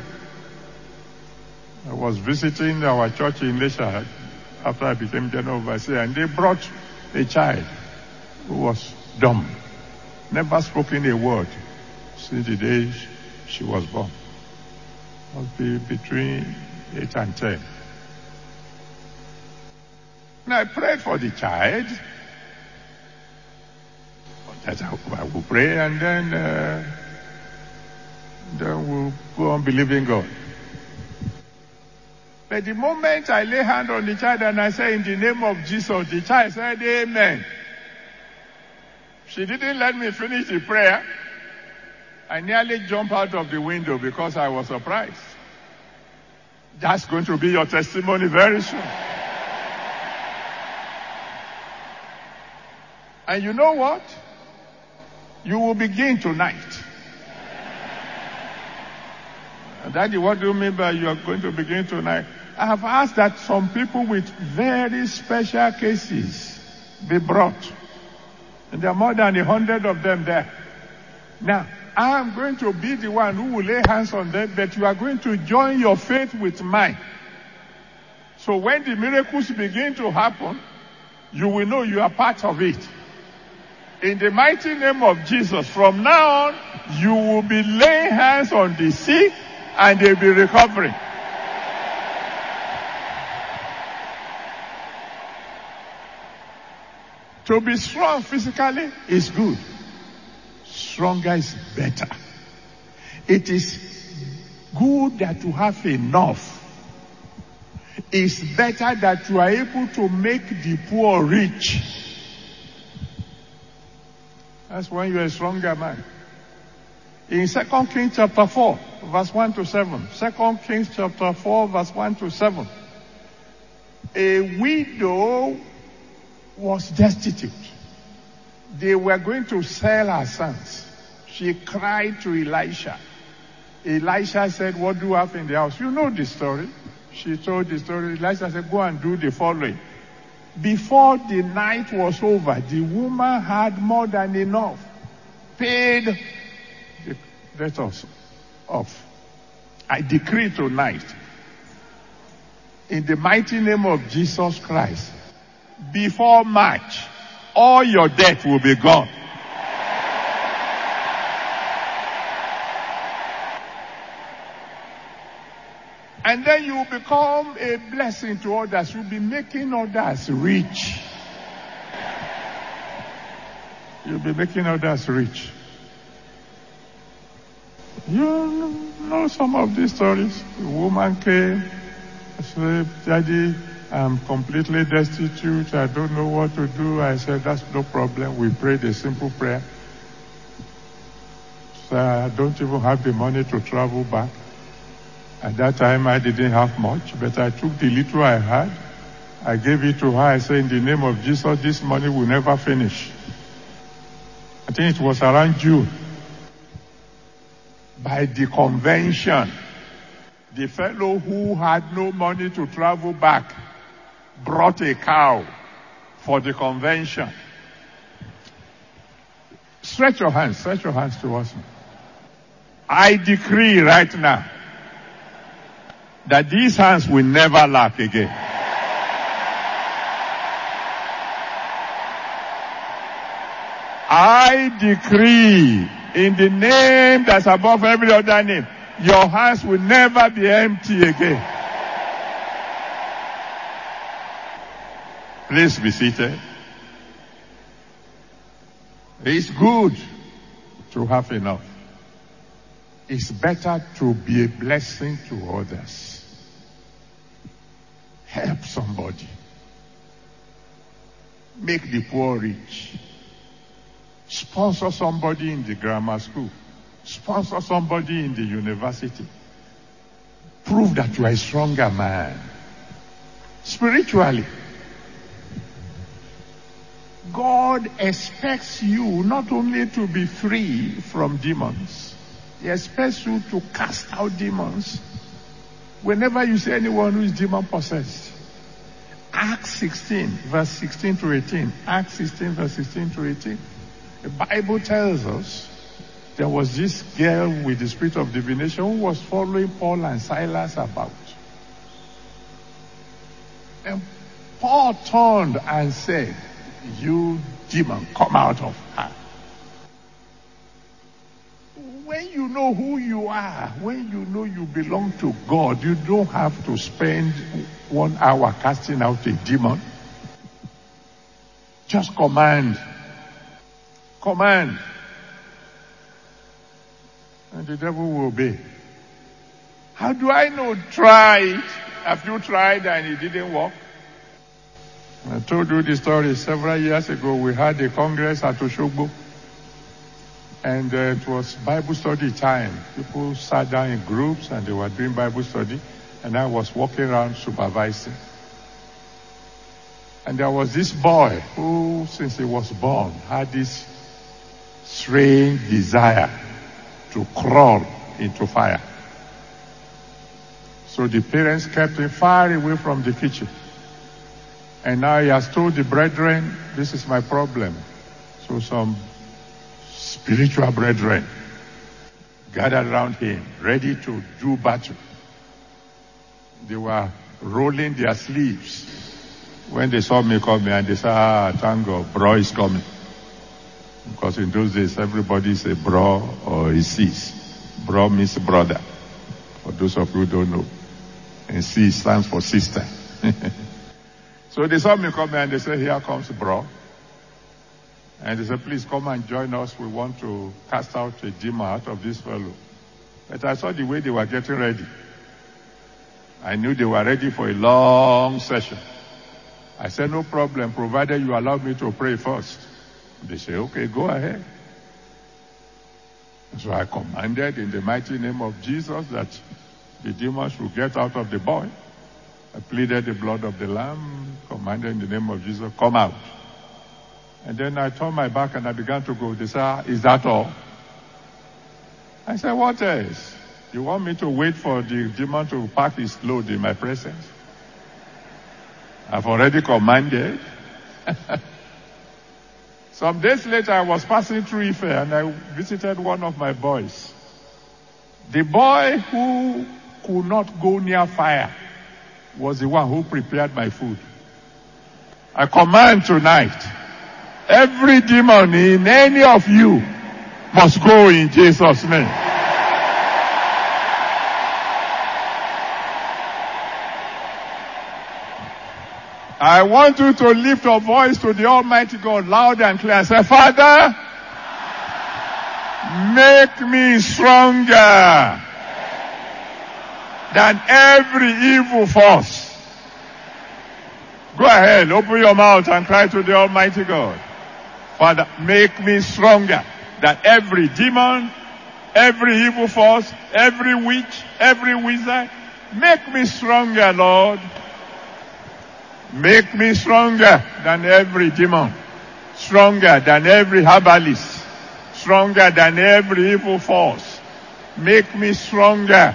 I was visiting our church in Lesha after I became general overseer, and they brought a child who was dumb, never spoken a word since the day she was born. Must be between eight and ten. And I prayed for the child. That I, I will pray and then, uh, then we'll go on believing God. But the moment I lay hand on the child and I say, in the name of Jesus, the child said, amen. She didn't let me finish the prayer. I nearly jumped out of the window because I was surprised. That's going to be your testimony very soon. And you know what? You will begin tonight. Daddy, what do you mean by you are going to begin tonight? I have asked that some people with very special cases be brought. And there are more than a hundred of them there. Now, I am going to be the one who will lay hands on them, but you are going to join your faith with mine. So when the miracles begin to happen, you will know you are part of it. In the mighty name of Jesus, from now on, you will be laying hands on the sick and they'll be recovering. To be strong physically is good. Stronger is better. It is good that you have enough. It's better that you are able to make the poor rich. That's when you're a stronger man. In Second Kings chapter four, verse one to seven. Second Kings chapter four, verse one to seven. A widow was destitute. They were going to sell her sons. She cried to Elisha. Elisha said, what do you have in the house? You know the story. She told the story. Elisha said, go and do the following. Before the night was over, the woman had more than enough. Paid the debtors off. I decree tonight, in the mighty name of Jesus Christ, before March, all your debt will be gone. And then you will become a blessing to others. You'll be making others rich. You'll be making others rich. You know some of these stories. The woman came, said, Daddy, I'm completely destitute. I don't know what to do. I said, that's no problem. We prayed a simple prayer. So I don't even have the money to travel back. At that time, I didn't have much, but I took the little I had. I gave it to her. I said, in the name of Jesus, this money will never finish. I think it was around June. By the convention, the fellow who had no money to travel back brought a cow for the convention. Stretch your hands, stretch your hands towards me. I decree right now that these hands will never lack again. I decree in the name that's above every other name, your hands will never be empty again. Please be seated. It's good to have enough. It's better to be a blessing to others. Help somebody. Make the poor rich. Sponsor somebody in the grammar school. Sponsor somebody in the university. Prove that you are a stronger man. Spiritually, God expects you not only to be free from demons, He expects you to cast out demons. Whenever you see anyone who is demon possessed, Acts sixteen, verse sixteen to eighteen. Acts sixteen, verse sixteen to eighteen. The Bible tells us there was this girl with the spirit of divination who was following Paul and Silas about. And Paul turned and said, you demon, come out of her. When you know who you are, when you know you belong to God, you don't have to spend one hour casting out a demon. Just command. Command. And the devil will obey. How do I know? Try it. Have you tried and it didn't work? I told you the story several years ago. We had a congress at Oshogbo. And uh, it was Bible study time. People sat down in groups and they were doing Bible study. And I was walking around supervising. And there was this boy who, since he was born, had this strange desire to crawl into fire. So the parents kept him far away from the kitchen. And now he has told the brethren, this is my problem. So some spiritual brethren gathered around him, ready to do battle. They were rolling their sleeves when they saw me coming, and they said, ah, thank God, bro is coming. Because in those days, everybody say bro or he sis. Bro means brother, for those of you who don't know. And sis stands for sister. So they saw me coming and they said, here comes bro. And they said, please come and join us. We want to cast out a demon out of this fellow. But I saw the way they were getting ready. I knew they were ready for a long session. I said, no problem, provided you allow me to pray first. They said, okay, go ahead. So I commanded in the mighty name of Jesus that the demons should get out of the boy. I pleaded the blood of the Lamb, commanded in the name of Jesus, come out. And then I turned my back and I began to go. They said, ah, is that all? I said, what else? You want me to wait for the demon to pack his load in my presence? I've already commanded. Some days later, I was passing through Ife and I visited one of my boys. The boy who could not go near fire was the one who prepared my food. I command tonight, every demon in any of you must go in Jesus' name. I want you to lift your voice to the Almighty God loud and clear and say, Father, make me stronger than every evil force. Go ahead, open your mouth and cry to the Almighty God. Father, make me stronger than every demon, every evil force, every witch, every wizard. Make me stronger, Lord. Make me stronger than every demon, stronger than every herbalist, stronger than every evil force. Make me stronger.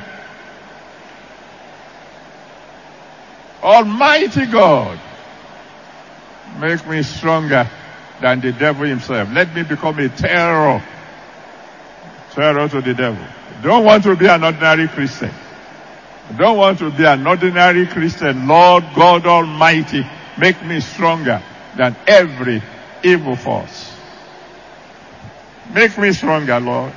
Almighty God, make me stronger than the devil himself. Let me become a terror, terror to the devil. Don't want to be an ordinary Christian. Don't want to be an ordinary Christian. Lord God Almighty, make me stronger than every evil force. Make me stronger, Lord,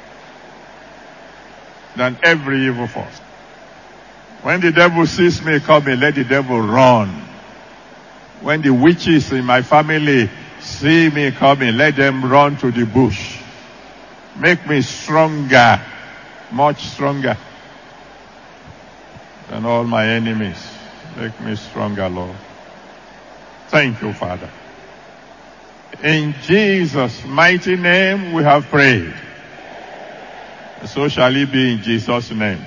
than every evil force. When the devil sees me coming, let the devil run. When the witches in my family see me coming, let them run to the bush. Make me stronger, much stronger than all my enemies. Make me stronger, Lord. Thank you, Father. In Jesus' mighty name we have prayed. So shall it be in Jesus' name.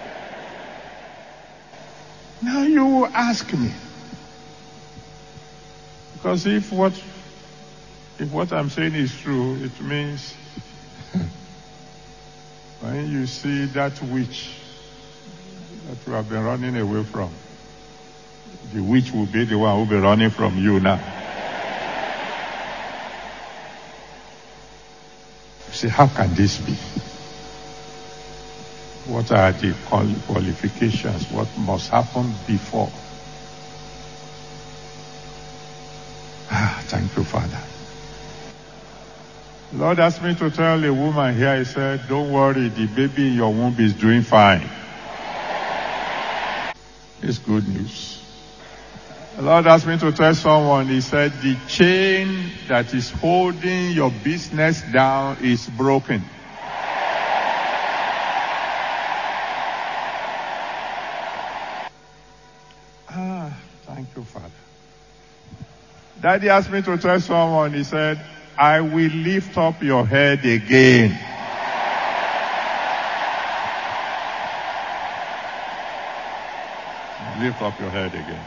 Now you will ask me, because if what if what I'm saying is true, it means when you see that witch that you have been running away from, the witch will be the one who will be running from you now. You say, how can this be? What are the qualifications? What must happen before? Ah, thank you, Father. Lord asked me to tell a woman here, he said, don't worry, the baby in your womb is doing fine. It's good news. The Lord asked me to tell someone, he said, the chain that is holding your business down is broken. Ah, thank you, Father. Daddy asked me to tell someone, he said, I will lift up your head again. Lift up your head again.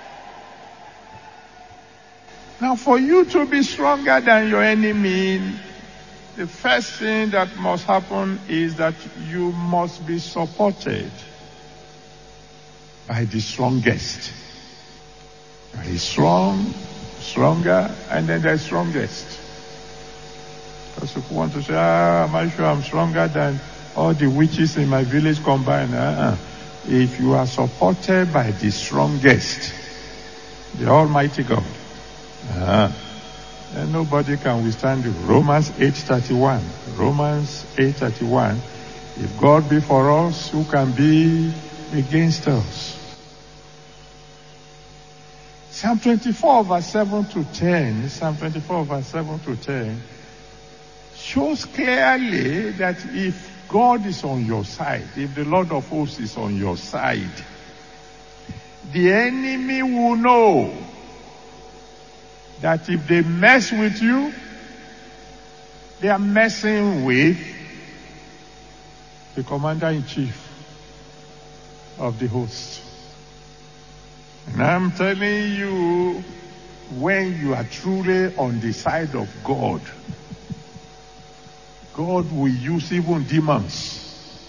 Now, for you to be stronger than your enemy, the first thing that must happen is that you must be supported by the strongest. There is strong, stronger, and then there's strongest. Because if you want to say, ah, am I sure I'm stronger than all the witches in my village combined? Uh-uh. If you are supported by the strongest, the Almighty God, uh, then nobody can withstand you. Romans eight thirty-one. Romans eight thirty-one. If God be for us, who can be against us? Psalm twenty-four verse seven to ten. Psalm twenty-four verse seven to ten shows clearly that if God is on your side, if the Lord of hosts is on your side, the enemy will know that if they mess with you, they are messing with the commander-in-chief of the host. And I'm telling you, when you are truly on the side of God, God will use even demons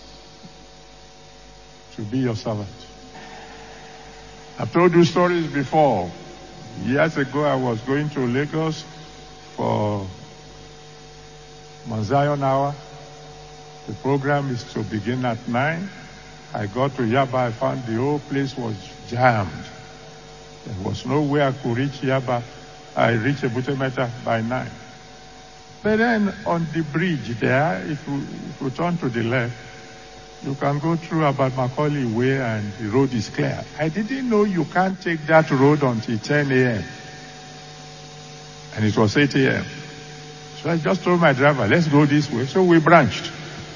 to be your servant. I've told you stories before. Years ago, I was going to Lagos for Mount Zion Hour. The program is to begin at nine. I got to Yaba. I found the whole place was jammed. There was no way I could reach Yaba. I reached Ebutemeta by nine. But then on the bridge there, if you, if you turn to the left, you can go through about Macaulay Way and the road is clear. I didn't know you can't take that road until ten a.m. And it was eight a.m. So I just told my driver, let's go this way. So we branched.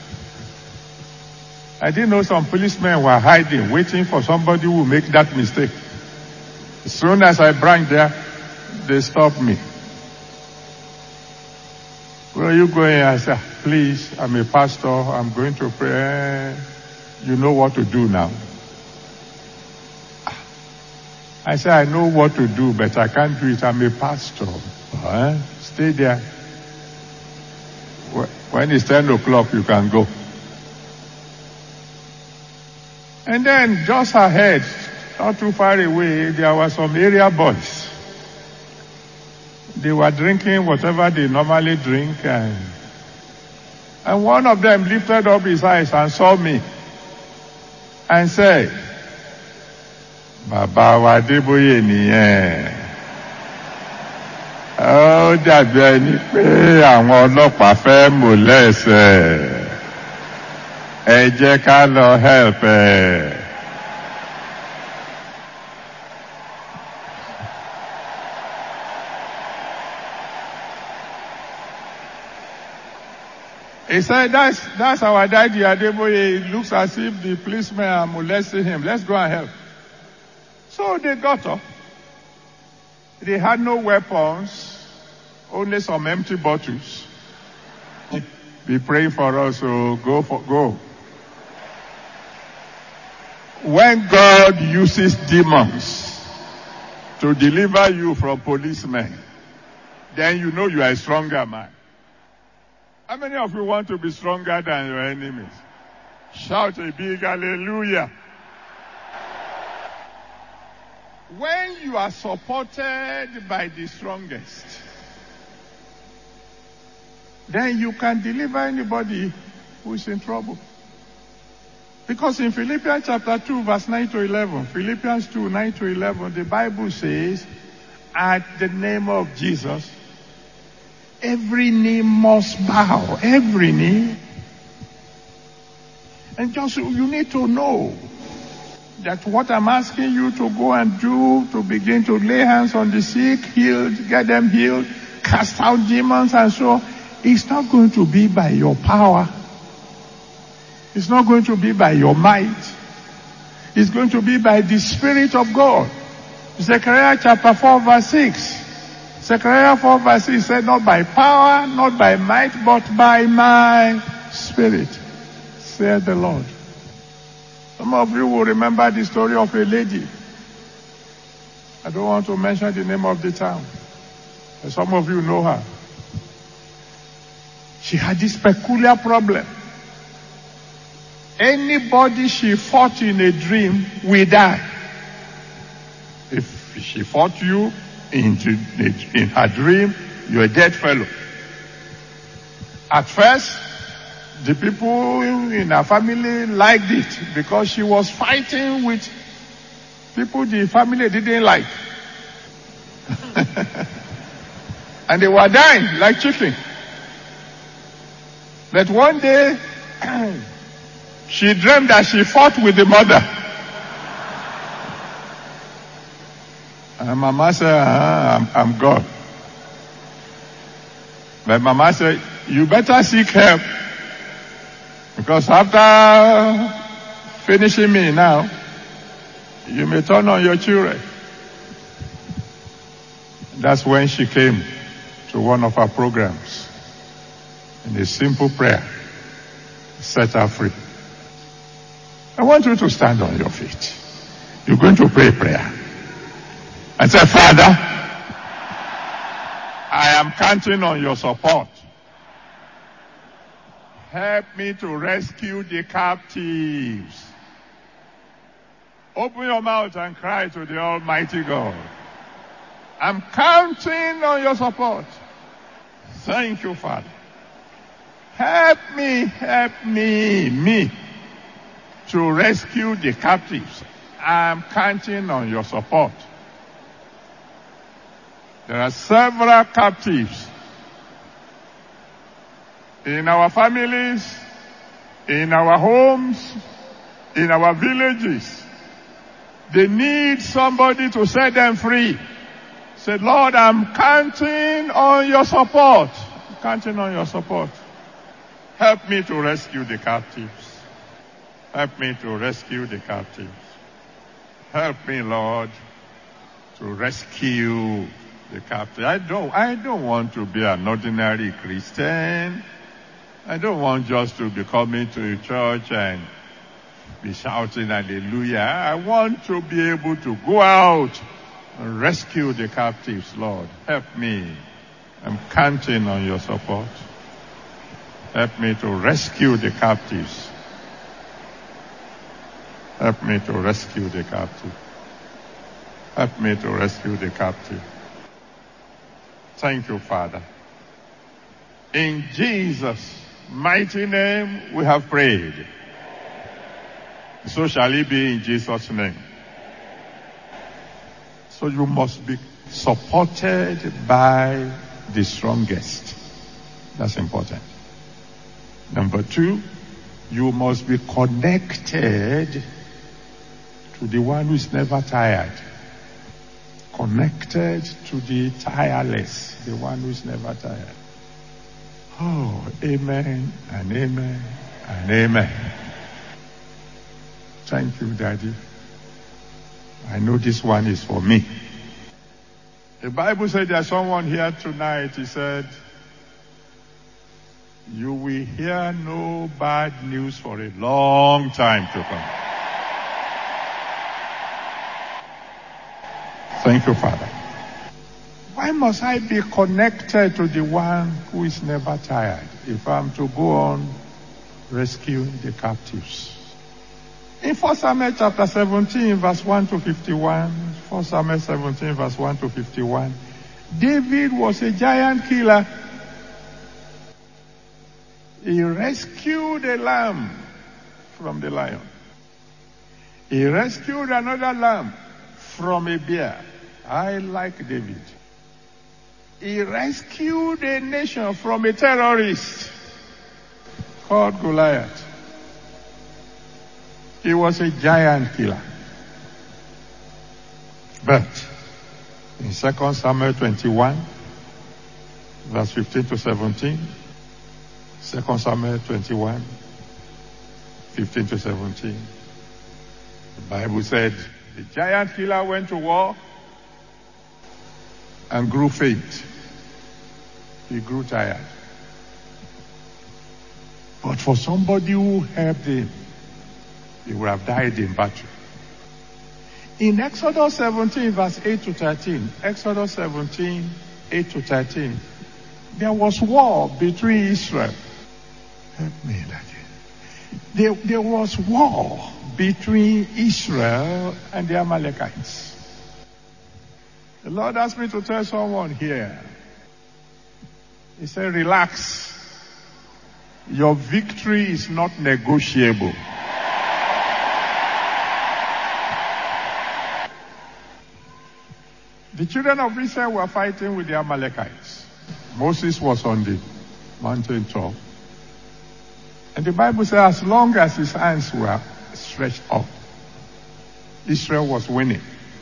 I didn't know some policemen were hiding, waiting for somebody who will make that mistake. As soon as I branched there, they stopped me. Where are you going? I said, please, I'm a pastor. I'm going to pray. You know what to do now. I said, I know what to do, but I can't do it. I'm a pastor. Huh? Stay there. When it's ten o'clock, you can go. And then just ahead, not too far away, there were some area boys. They were drinking whatever they normally drink, and, and one of them lifted up his eyes and saw me and said, Baba wa Adeboye nìyẹn. Ó dàbí ẹni pé àwọn ọlọ́pàá fẹ́ mú lẹ́sẹ̀. Ẹ jẹ́ ká lọ help ẹ. He said, that's, that's our daddy Adeboye. It looks as if the policemen are molesting him. Let's go and help. So they got up. They had no weapons, only some empty bottles. Be praying for us, so go for, go. When God uses demons to deliver you from policemen, then you know you are a stronger man. How many of you want to be stronger than your enemies? Shout a big hallelujah. When you are supported by the strongest, then you can deliver anybody who is in trouble. Because in Philippians chapter two, verse nine to eleven, Philippians two, nine to eleven, the Bible says, at the name of Jesus, every knee must bow. Every knee. And just, you need to know that what I'm asking you to go and do, to begin to lay hands on the sick, healed, get them healed, cast out demons and so on, it's not going to be by your power. It's not going to be by your might. It's going to be by the Spirit of God. Zechariah chapter four verse six. Zechariah four verse six said, not by power, not by might, but by my Spirit, said the Lord. Some of you will remember the story of a lady. I don't want to mention the name of the town. But some of you know her. She had this peculiar problem. Anybody she fought in a dream will die. If she fought you in, in her dream, you're a dead fellow. At first, the people in her family liked it because she was fighting with people the family didn't like. And they were dying like chicken. But one day, she dreamed that she fought with the mother. And Mama said, ah, I'm, I'm God. But Mama said, you better seek help. Because after finishing me now, you may turn on your children. That's when she came to one of our programs. And a simple prayer set her free. I want you to stand on your feet. You're going to pray a prayer. And say, Father, I am counting on your support. Help me to rescue the captives. Open your mouth and cry to the Almighty God. I'm counting on your support. Thank you, Father. Help me, help me, me, to rescue the captives. I'm counting on your support. There are several captives in our families, in our homes, in our villages. They need somebody to set them free. Say, Lord, I'm counting on your support. I'm counting on your support. Help me to rescue the captives. Help me to rescue the captives. Help me, Lord, to rescue the captives. I don't, I don't want to be an ordinary Christian. I don't want just to be coming to a church and be shouting hallelujah. I want to be able to go out and rescue the captives, Lord. Help me. I'm counting on your support. Help me to rescue the captives. Help me to rescue the captive. Help me to rescue the captive. Thank you, Father. In Jesus' mighty name we have prayed. So shall it be in Jesus' name. So you must be supported by the strongest. That's important. Number two, you must be connected to the one who is never tired. Connected to the tireless, the one who is never tired. Oh, amen and amen and amen. Thank you, Daddy. I know this one is for me. The Bible said there's someone here tonight, he said, you will hear no bad news for a long time to come. Thank you, Father. Why must I be connected to the one who is never tired if I'm to go on rescuing the captives? In First Samuel chapter seventeen, verse one to fifty-one, First Samuel seventeen, verse one to fifty-one, David was a giant killer. He rescued a lamb from the lion. He rescued another lamb from a bear. I like David. He rescued a nation from a terrorist called Goliath. He was a giant killer. But in Second Samuel twenty-one, verse fifteen to seventeen, Second Samuel twenty-one, fifteen to seventeen, the Bible said, the giant killer went to war and grew faint. He grew tired. But for somebody who helped him, he would have died in battle. In Exodus seventeen, verse eight to thirteen, Exodus seventeen, eight to thirteen, there was war between Israel. Help me, Daddy. There, there was war between Israel and the Amalekites. The Lord asked me to tell someone here. He said, relax. Your victory is not negotiable. The children of Israel were fighting with the Amalekites. Moses was on the mountain top. And the Bible says as long as his hands were stretched up, Israel was winning.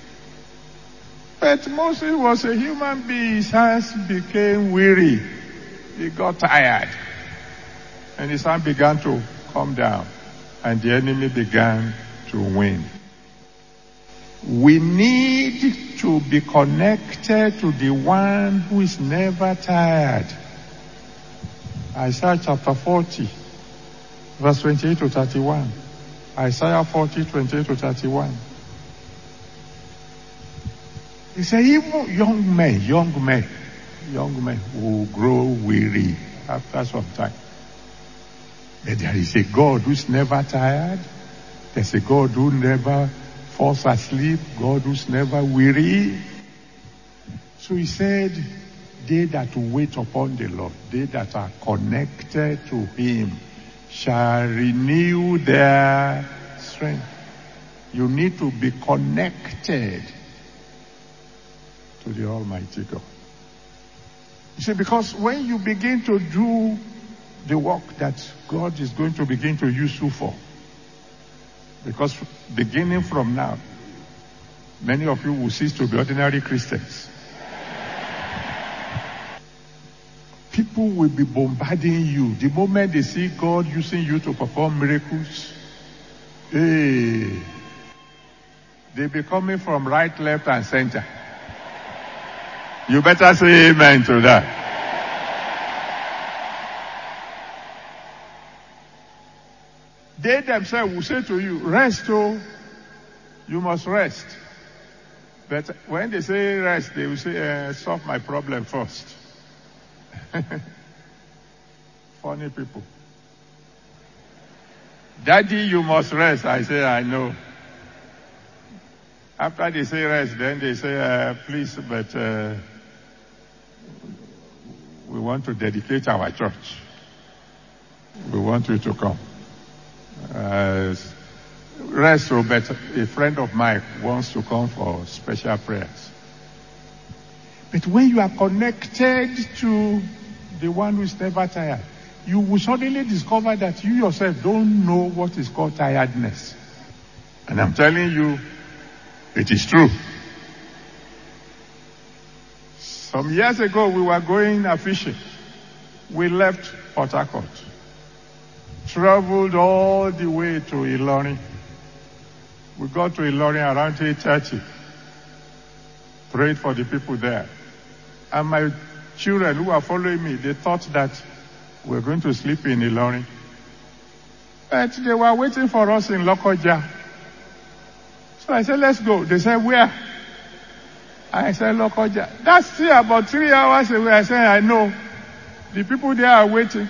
But Moses was a human being. His hands became weary. He got tired. And his hand began to come down. And the enemy began to win. We need to be connected to the one who is never tired. Isaiah chapter forty, verse twenty-eight to thirty-one. Isaiah forty, twenty-eight to thirty-one. He said, even young men, young men, young men will grow weary after some time. But there is a God who's never tired. There's a God who never falls asleep. God who's never weary. So he said, they that wait upon the Lord, they that are connected to him, shall renew their strength. You need to be connected to the Almighty God. You see, because when you begin to do the work that God is going to begin to use you for, because beginning from now, many of you will cease to be ordinary Christians. People will be bombarding you. The moment they see God using you to perform miracles, hey, they'll be coming from right, left, and center. You better say amen to that. They themselves will say to you, rest, oh, you must rest. But when they say rest, they will say, uh, solve my problem first. Funny people. Daddy, you must rest. I say, I know. After they say rest, then they say, uh, please, but uh, we want to dedicate our church. We want you to come. Uh, rest, so but a friend of mine wants to come for special prayers. But when you are connected to the one who is never tired, you will suddenly discover that you yourself don't know what is called tiredness. And I'm telling you, it is true. Some years ago, we were going a fishing. We left Port Harcourt, traveled all the way to Ilorin. We got to Ilorin around eight thirty. Prayed for the people there. And my children who were following me, they thought that we were going to sleep in Ilorin. But they were waiting for us in Lokoja. So I said, let's go. They said, where? I said, Lokoja. That's still about three hours away. I said, I know. The people there are waiting.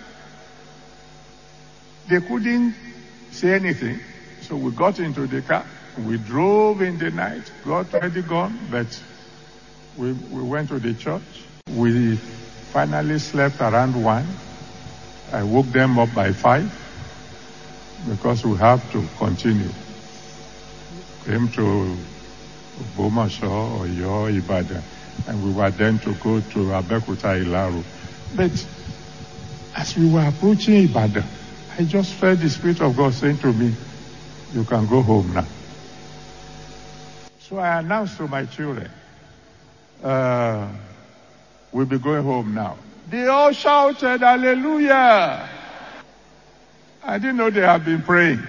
They couldn't say anything. So we got into the car. We drove in the night. Got already gone, but we, we went to the church. We finally slept around one. I woke them up by five because we have to continue. Came to Bomashaw, Oyo, Ibadan, and we were then to go to Abeokuta, Ilaro. But as we were approaching Ibadan, I just felt the Spirit of God saying to me, you can go home now. So I announced to my children, uh, we'll be going home now. They all shouted, hallelujah. I didn't know they had been praying.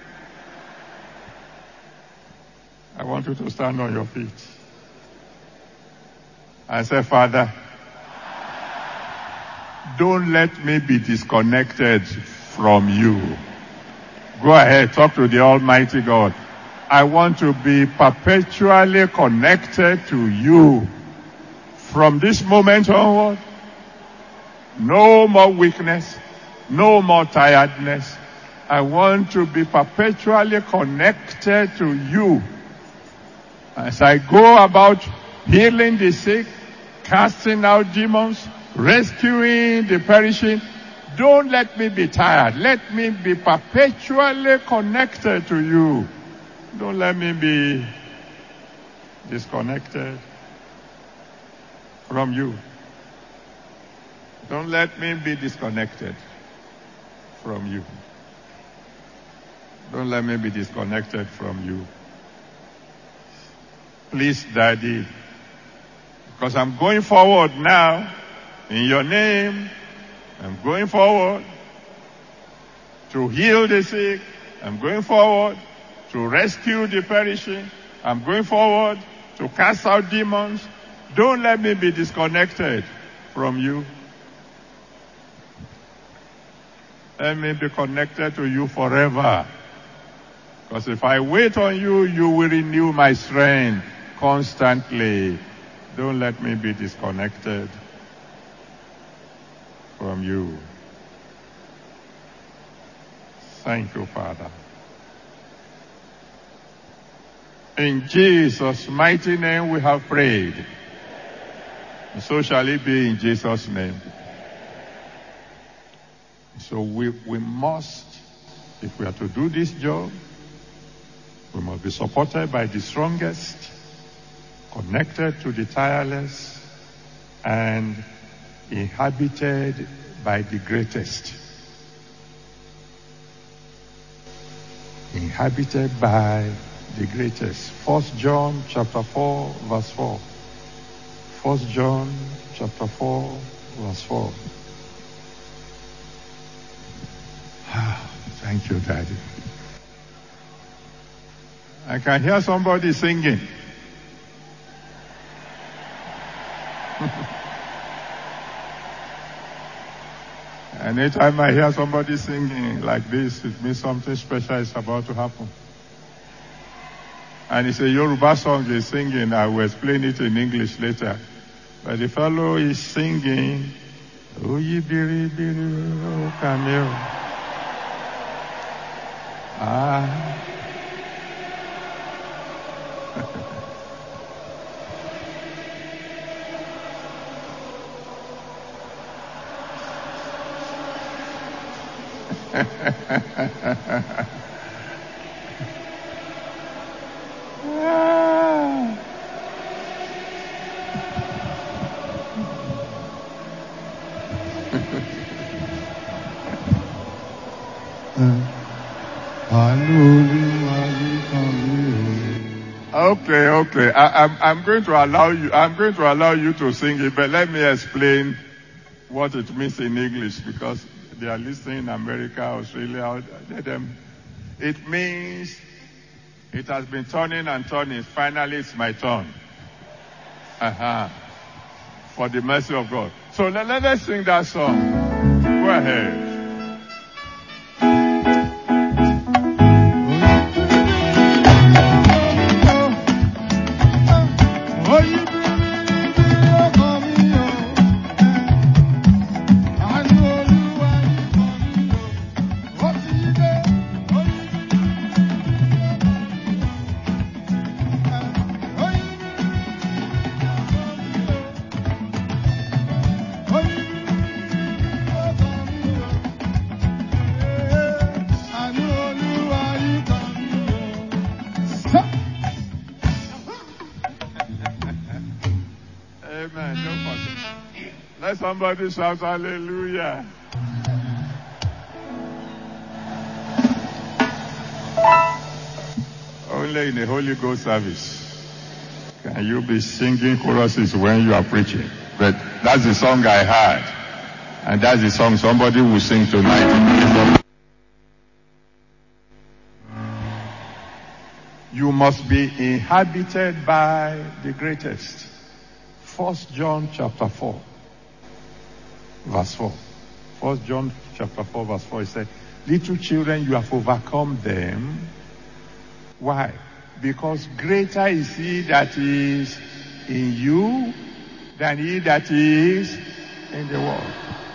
I want you to stand on your feet. I say, Father, don't let me be disconnected from you. Go ahead, talk to the Almighty God. I want to be perpetually connected to you. From this moment onward, no more weakness, no more tiredness. I want to be perpetually connected to you. As I go about healing the sick, casting out demons, rescuing the perishing, don't let me be tired. Let me be perpetually connected to you. Don't let me be disconnected from you. Don't let me be disconnected from you. Don't let me be disconnected from you. Please, Daddy, because I'm going forward now in your name. I'm going forward to heal the sick. I'm going forward to rescue the perishing. I'm going forward to cast out demons. Don't let me be disconnected from you. Let me be connected to you forever. Because if I wait on you, you will renew my strength constantly. Don't let me be disconnected from you. Thank you, Father. In Jesus' mighty name we have prayed. And so shall it be in Jesus' name. So we, we must, if we are to do this job, we must be supported by the strongest, connected to the tireless, and inhabited by the greatest. Inhabited by the greatest. First John chapter four, verse four. First John chapter four, verse four. Thank you, Daddy. I can hear somebody singing. Anytime I hear somebody singing like this, it means something special is about to happen. And it's a Yoruba song he's singing. I will explain it in English later. But the fellow is singing, Oyi biri biri o kameo. Ah. Okay, okay. I, I'm, I'm going to allow you. I'm going to allow you to sing it, but let me explain what it means in English, because they are listening in America, Australia. Let them. It means it has been turning and turning. Finally, it's my turn. Uh-huh. For the mercy of God. So let, let us sing that song. Go ahead. Let somebody shout hallelujah. Only in a Holy Ghost service. Can you be singing choruses when you are preaching? But that's the song I heard. And that's the song somebody will sing tonight. You must be inhabited by the greatest. First John chapter four, verse four. First John chapter four, verse four, it said, little children, you have overcome them. Why? Because greater is he that is in you than he that is in the world.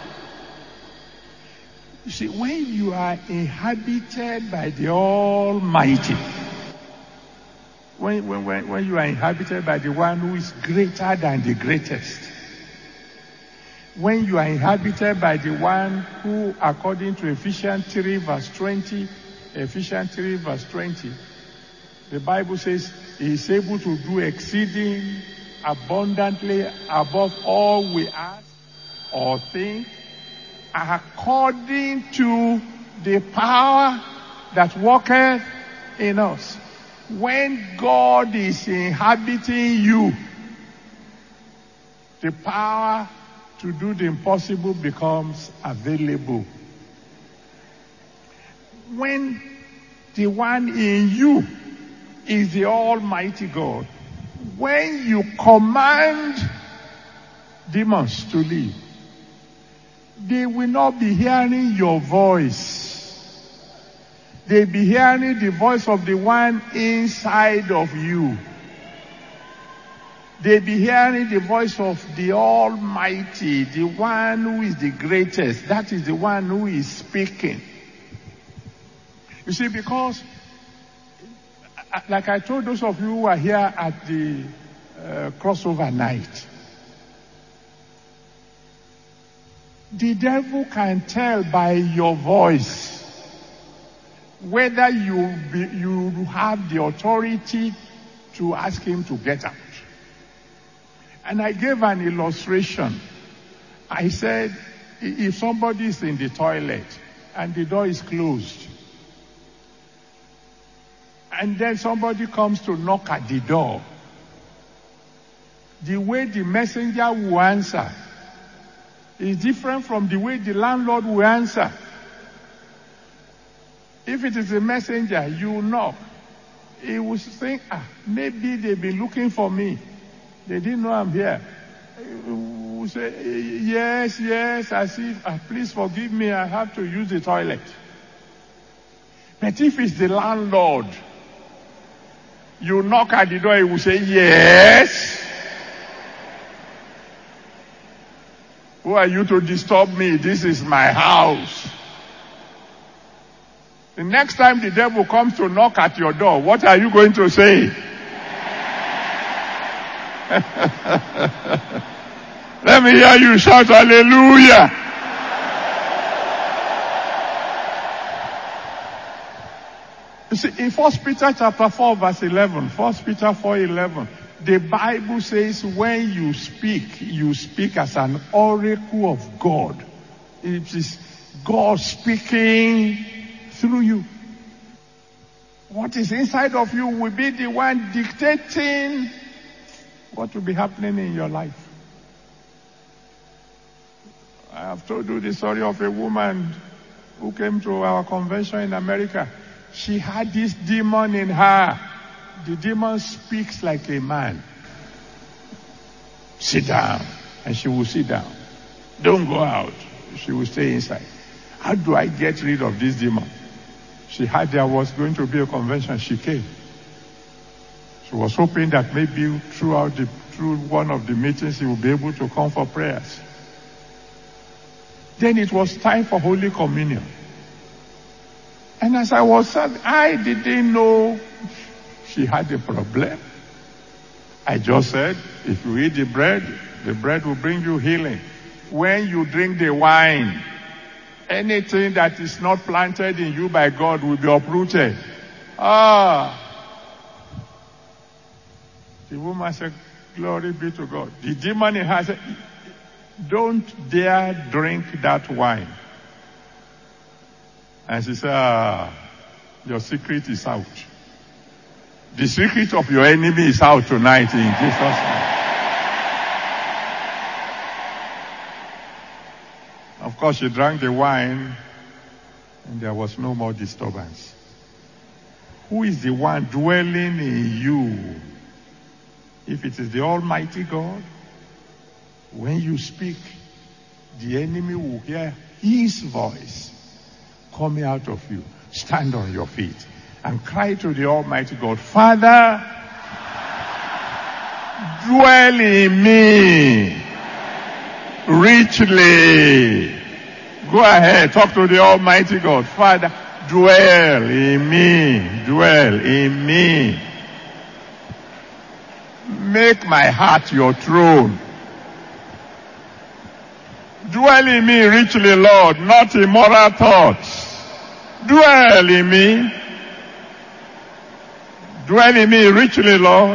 You see, when you are inhabited by the Almighty, when, when, when, when you are inhabited by the one who is greater than the greatest, when you are inhabited by the one who, according to Ephesians three verse twenty, Ephesians three verse twenty, the Bible says he is able to do exceeding abundantly above all we ask or think, according to the power that worketh in us. When God is inhabiting you, the power to do the impossible becomes available. When the one in you is the Almighty God, when you command demons to leave, they will not be hearing your voice. They'll be hearing the voice of the one inside of you. They'll be hearing the voice of the Almighty, the one who is the greatest. That is the one who is speaking. You see, because, like I told those of you who are here at the uh, crossover night, the devil can tell by your voice whether you be, you have the authority to ask him to get out. And I gave an illustration. I said, if somebody is in the toilet and the door is closed, and then somebody comes to knock at the door, the way the messenger will answer is different from the way the landlord will answer. If it is a messenger, you knock. He will think, ah, maybe they've been looking for me. They didn't know I'm here. He will say, yes, yes, as if, ah, please forgive me, I have to use the toilet. But if it's the landlord, you knock at the door, he will say, yes. Who are you to disturb me? This is my house. The next time the devil comes to knock at your door, what are you going to say? Let me hear you shout hallelujah. You see, in First Peter chapter four verse eleven, First Peter four eleven, the Bible says when you speak, you speak as an oracle of God. It is God speaking through you. What is inside of you will be the one dictating what will be happening in your life. I have told you the story of a woman who came to our convention in America. She had this demon in her. The demon speaks like a man. Sit down. And she will sit down. Don't go out. She will stay inside. How do I get rid of this demon? She heard there was going to be a convention. She came. She was hoping that maybe throughout the, through one of the meetings he would be able to come for prayers. Then it was time for Holy Communion. And as I was serving, I didn't know she had a problem. I just said, if you eat the bread, the bread will bring you healing. When you drink the wine, anything that is not planted in you by God will be uprooted. Ah. The woman said, glory be to God. The demon in her said, don't dare drink that wine. And she said, ah, your secret is out. The secret of your enemy is out tonight in Jesus' name. Of course, she drank the wine and there was no more disturbance. Who is the one dwelling in you? If it is the Almighty God, when you speak, the enemy will hear his voice coming out of you. Stand on your feet and cry to the Almighty God, Father, dwell in me richly. Go ahead, talk to the Almighty God. Father, dwell in me, dwell in me. Make my heart your throne. Dwell in me richly, Lord, not immoral thoughts. Dwell in me. Dwell in me richly, Lord.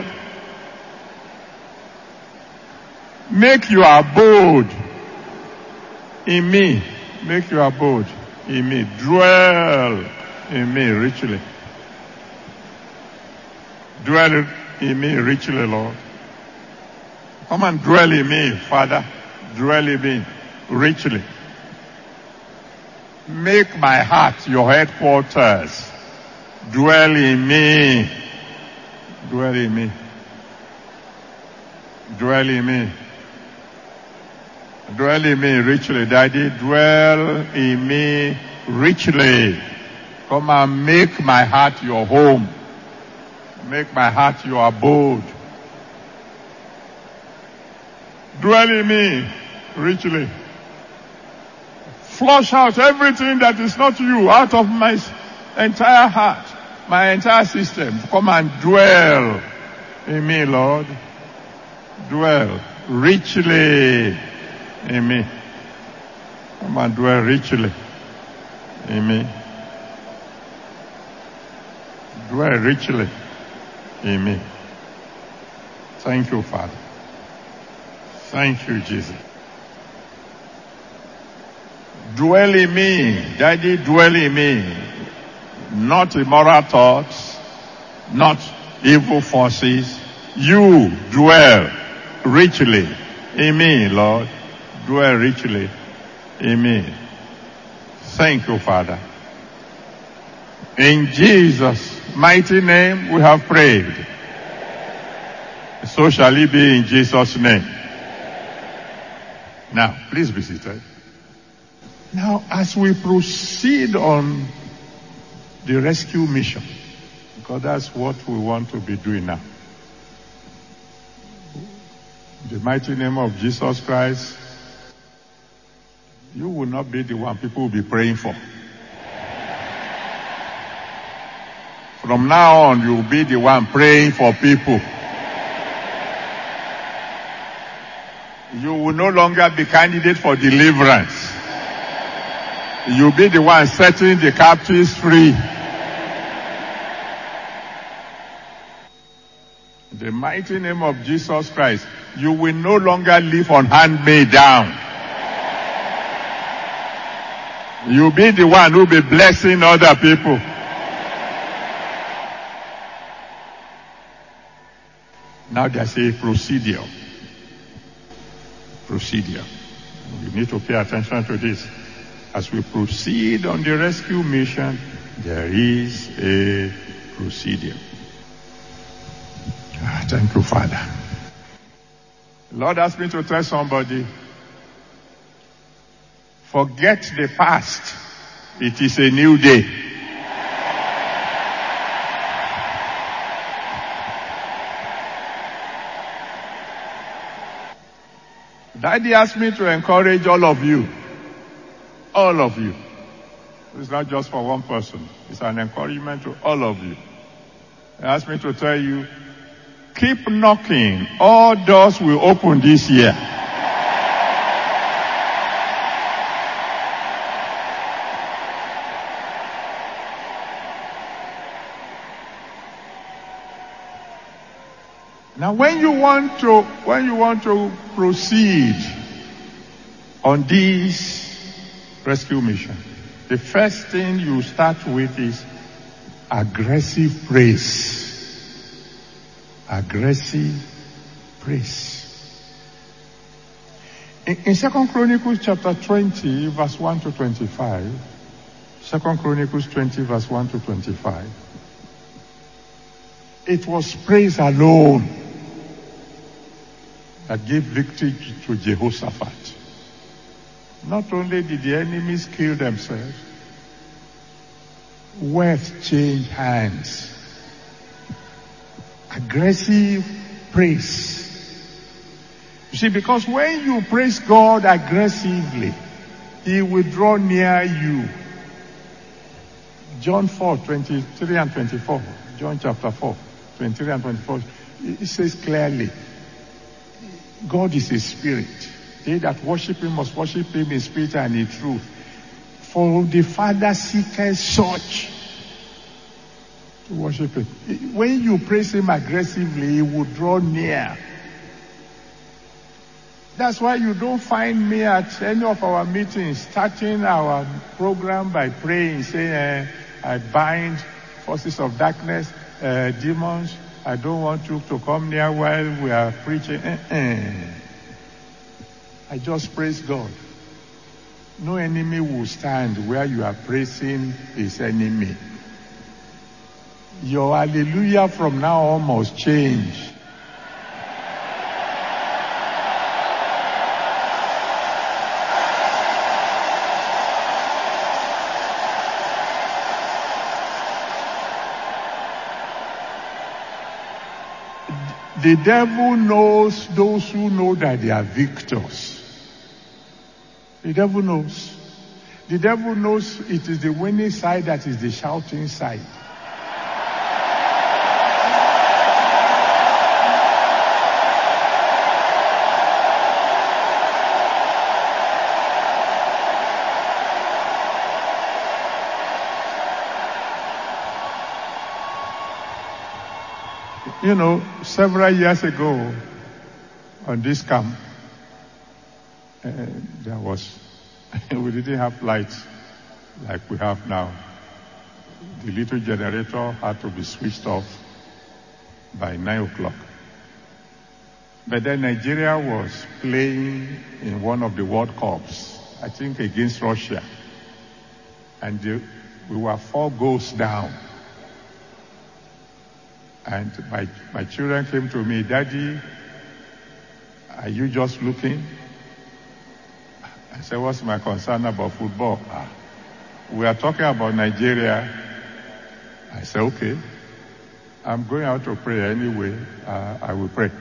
Make your abode in me. Make your abode in me. Dwell in me richly. Dwell in me richly, Lord. Come and dwell in me, Father. Dwell in me richly. Make my heart your headquarters. Dwell in me. Dwell in me. Dwell in me. Dwell in me richly, Daddy. Dwell in me richly. Come and make my heart your home. Make my heart your abode. Dwell in me richly. Flush out everything that is not you out of my entire heart, my entire system. Come and dwell in me, Lord. Dwell richly in me. Come and dwell richly in me. Dwell richly in me. Thank you, Father. Thank you, Jesus. Dwell in me, Daddy, dwell in me. Not immoral thoughts, not evil forces. You dwell richly in me, Lord. Dwell richly in me. Thank you, Father. In Jesus' mighty name we have prayed. So shall it be in Jesus' name. Now, please be seated. Now, as we proceed on the rescue mission, because that's what we want to be doing now. In the mighty name of Jesus Christ, you will not be the one people will be praying for. From now on, you will be the one praying for people. You will no longer be candidate for deliverance. You'll be the one setting the captives free. In the mighty name of Jesus Christ, you will no longer live on hand-made down. You'll be the one who will be blessing other people. Now there's a procedure. Procedure. You need to pay attention to this. As we proceed on the rescue mission, there is a procedure. Ah, thank you, Father. The Lord asked me to tell somebody, forget the past. It is a new day. Daddy asked me to encourage all of you. All of you. It's not just for one person. It's an encouragement to all of you. He asked me to tell you, keep knocking. All doors will open this year. Now when you want to, when you want to proceed on this rescue mission, the first thing you start with is aggressive praise. Aggressive praise. In, in Second Chronicles chapter twenty, verse one to twenty-five, Second Chronicles twenty, verse one to twenty-five, it was praise alone that gave victory to Jehoshaphat. Not only did the enemies kill themselves, wealth changed hands. Aggressive praise. You see, because when you praise God aggressively, He will draw near you. John four, twenty-three and twenty-four. John chapter four, twenty-three and twenty-four. It says clearly, God is a spirit. They that worship Him must worship Him in spirit and in truth. For the Father seeketh such to worship Him. When you praise Him aggressively, He will draw near. That's why you don't find me at any of our meetings starting our program by praying, saying, uh, I bind forces of darkness, uh, demons. I don't want you to come near while we are preaching. Uh-uh. I just praise God. No enemy will stand where you are praising His enemy. Your hallelujah from now on must change. The devil knows those who know that they are victors. The devil knows. The devil knows it is the winning side that is the shouting side. You know, several years ago on this camp, uh, there was, we didn't have lights like we have now. The little generator had to be switched off by nine o'clock. But then Nigeria was playing in one of the World Cups, I think against Russia. And the, we were four goals down. And my, my children came to me, Daddy, are you just looking? I said, what's my concern about football? Ah, we are talking about Nigeria. I said, okay, I'm going out to pray anyway. Uh, I will pray.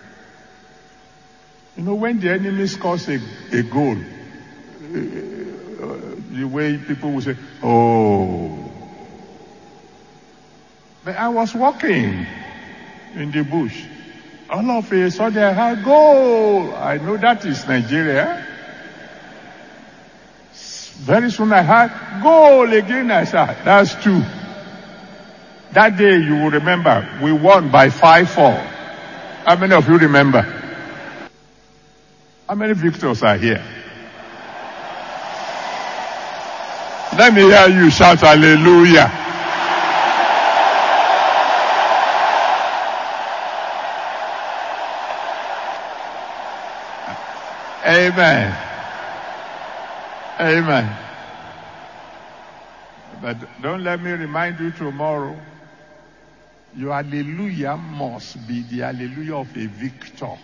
You know, when the enemy scores a, a goal, uh, the way people will say, oh. But I was walking in the bush. All of a sudden I heard goal. I know that is Nigeria. Very soon I heard goal again. I said, that's two. That day you will remember, we won by five four. How many of you remember? How many victors are here? Let me hear you shout hallelujah. Amen. Amen. But don't let me remind you tomorrow, your hallelujah must be the hallelujah of a victor.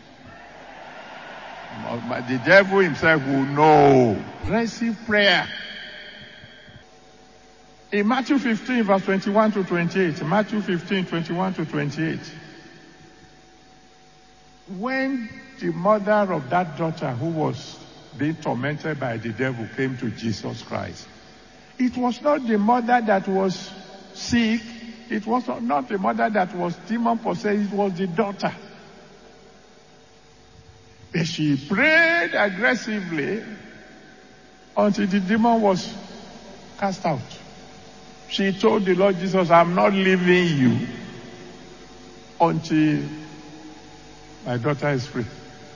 But the devil himself will know. Receive prayer. In Matthew fifteen, verse twenty-one to twenty-eight, Matthew fifteen, twenty-one to twenty-eight, when the mother of that daughter who was being tormented by the devil came to Jesus Christ, it was not the mother that was sick, it was not the mother that was demon possessed, it was the daughter. But she prayed aggressively until the demon was cast out. She told the Lord Jesus, I'm not leaving you until my daughter is free.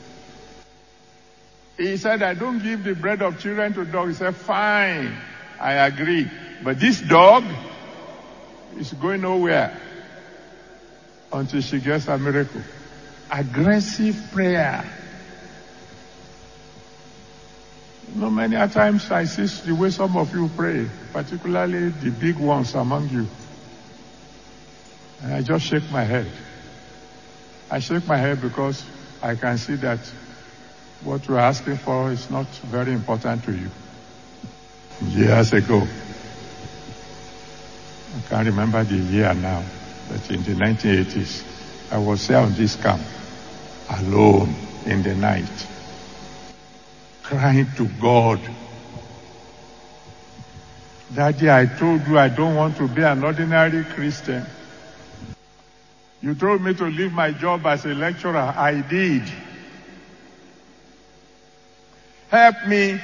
He said, I don't give the bread of children to dogs. He said, fine, I agree. But this dog is going nowhere. until she gets a miracle. Aggressive prayer. You know, many a times I see the way some of you pray, particularly the big ones among you. And I just shake my head. I shake my head because I can see that what you are asking for is not very important to you. Years ago, I can't remember the year now, but in the nineteen eighties, I was there on this camp, alone in the night, crying to God. Daddy, I told you I don't want to be an ordinary Christian. You told me to leave my job as a lecturer. I did. Help me.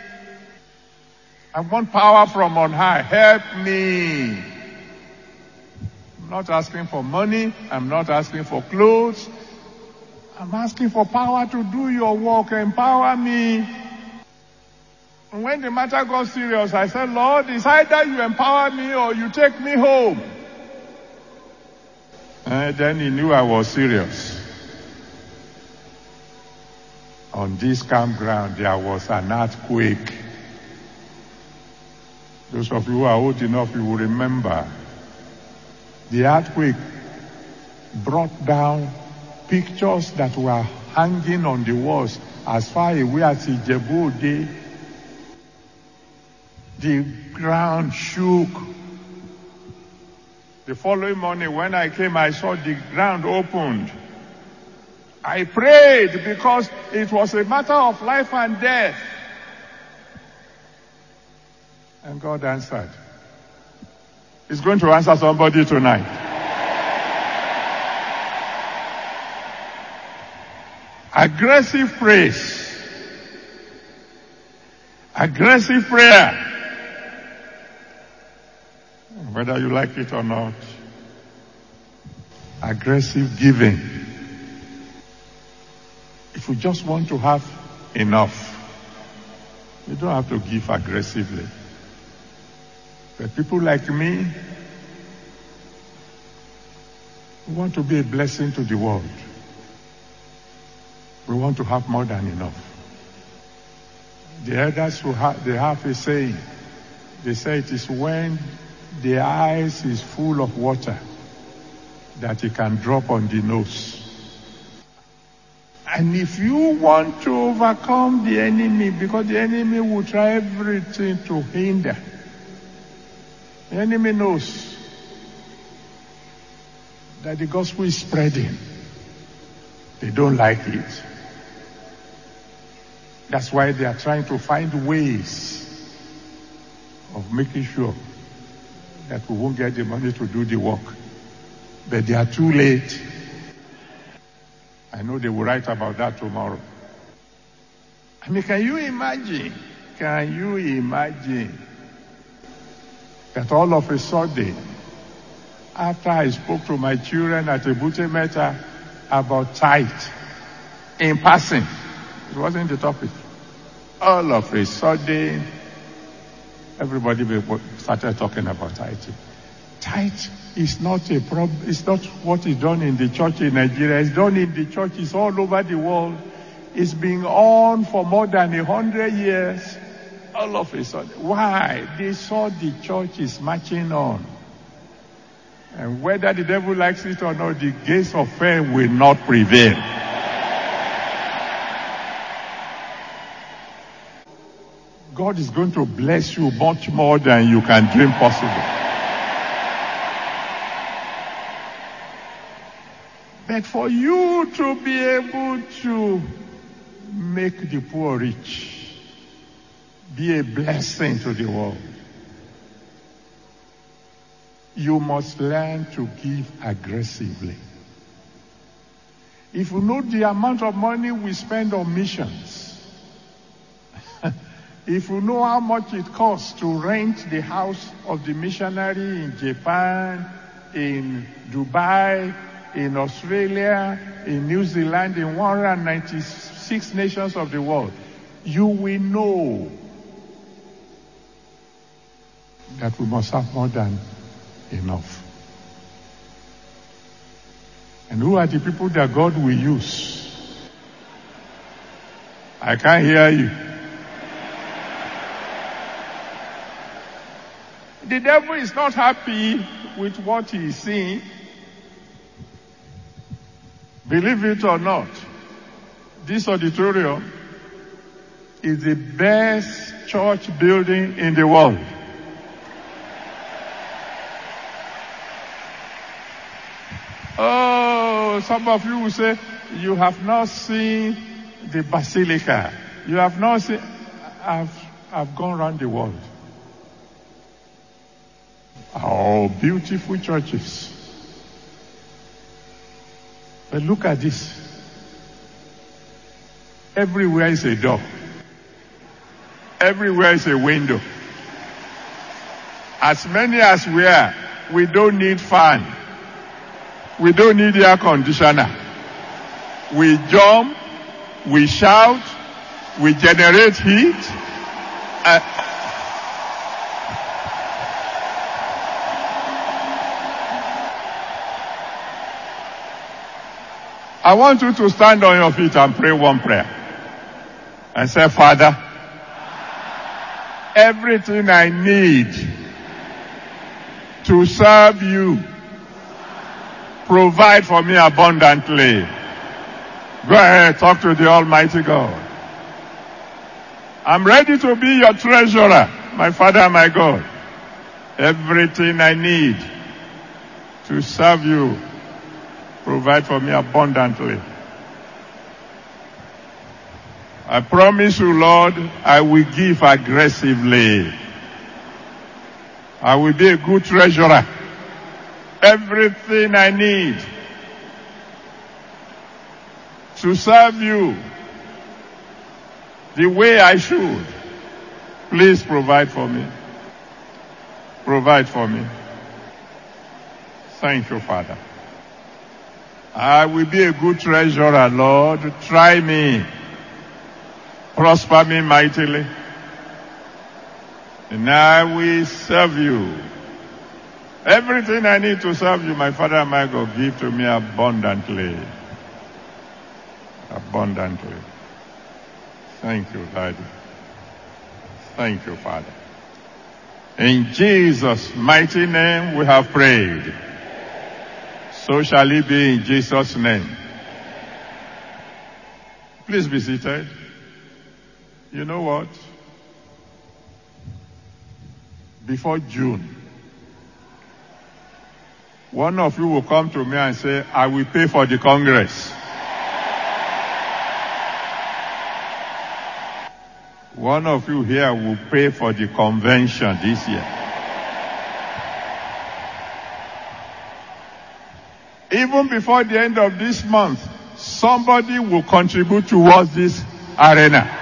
I want power from on high. Help me. I'm not asking for money. I'm not asking for clothes. I'm asking for power to do your work. Empower me. And when the matter got serious, I said, Lord, it's either you empower me or you take me home. And then he knew I was serious. On this campground, there was an earthquake. Those of you who are old enough, you will remember. The earthquake brought down pictures that were hanging on the walls as far away as Ijebu Ode. The ground shook. The following morning when I came, I saw the ground opened. I prayed because it was a matter of life and death. And God answered. He's going to answer somebody tonight. Aggressive praise. Aggressive prayer. Whether you like it or not. Aggressive giving. If you just want to have enough, you don't have to give aggressively. But people like me, we want to be a blessing to the world. We want to have more than enough. The elders who have, they have a saying. They say it is when the eyes is full of water that it can drop on the nose. And if you want to overcome the enemy, because the enemy will try everything to hinder. The enemy knows that the gospel is spreading. They don't like it. That's why they are trying to find ways of making sure that we won't get the money to do the work. But they are too late. I know they will write about that tomorrow. I mean, can you imagine? Can you imagine that all of a sudden, after I spoke to my children at Ebute Metta about tithe, in passing, it wasn't the topic. All of a sudden, everybody started talking about tithing. Tithe is not a problem. It's not what is done in the church in Nigeria. It's done in the churches all over the world. It's been on for more than a hundred years. All of a sudden. Why? They saw the church is marching on. And whether the devil likes it or not, the gates of hell will not prevail. God is going to bless you much more than you can dream possible. But for you to be able to make the poor rich, be a blessing to the world, you must learn to give aggressively. If you know the amount of money we spend on missions, if you know how much it costs to rent the house of the missionary in Japan, in Dubai, in Australia, in New Zealand, in one hundred ninety-six nations of the world, you will know that we must have more than enough. And who are the people that God will use? I can't hear you. The devil is not happy with what he is seeing. Believe it or not, this auditorium is the best church building in the world. Oh, some of you will say, you have not seen the basilica. You have not seen, I've, I've gone around the world. Oh, beautiful churches. But look at this. Everywhere is a door. Everywhere is a window. As many as we are, we don't need fan. We don't need air conditioner. We jump, we shout, we generate heat. Uh, I want you to stand on your feet and pray one prayer. And say, Father, everything I need to serve you, provide for me abundantly. Go ahead, talk to the Almighty God. I'm ready to be your treasurer, my Father, my God. Everything I need to serve you, provide for me abundantly. I promise you, Lord, I will give aggressively. I will be a good treasurer. Everything I need to serve you the way I should, please provide for me. Provide for me. Thank you, Father. I will be a good treasurer, Lord. Try me. Prosper me mightily. And I will serve you. Everything I need to serve you, my Father and my God, give to me abundantly. Abundantly. Thank you, Daddy. Thank you, Father. In Jesus' mighty name we have prayed. So shall it be in Jesus' name. Please be seated. You know what? Before June, one of you will come to me and say, I will pay for the Congress. One of you here will pay for the convention this year. Even before the end of this month, somebody will contribute towards this arena.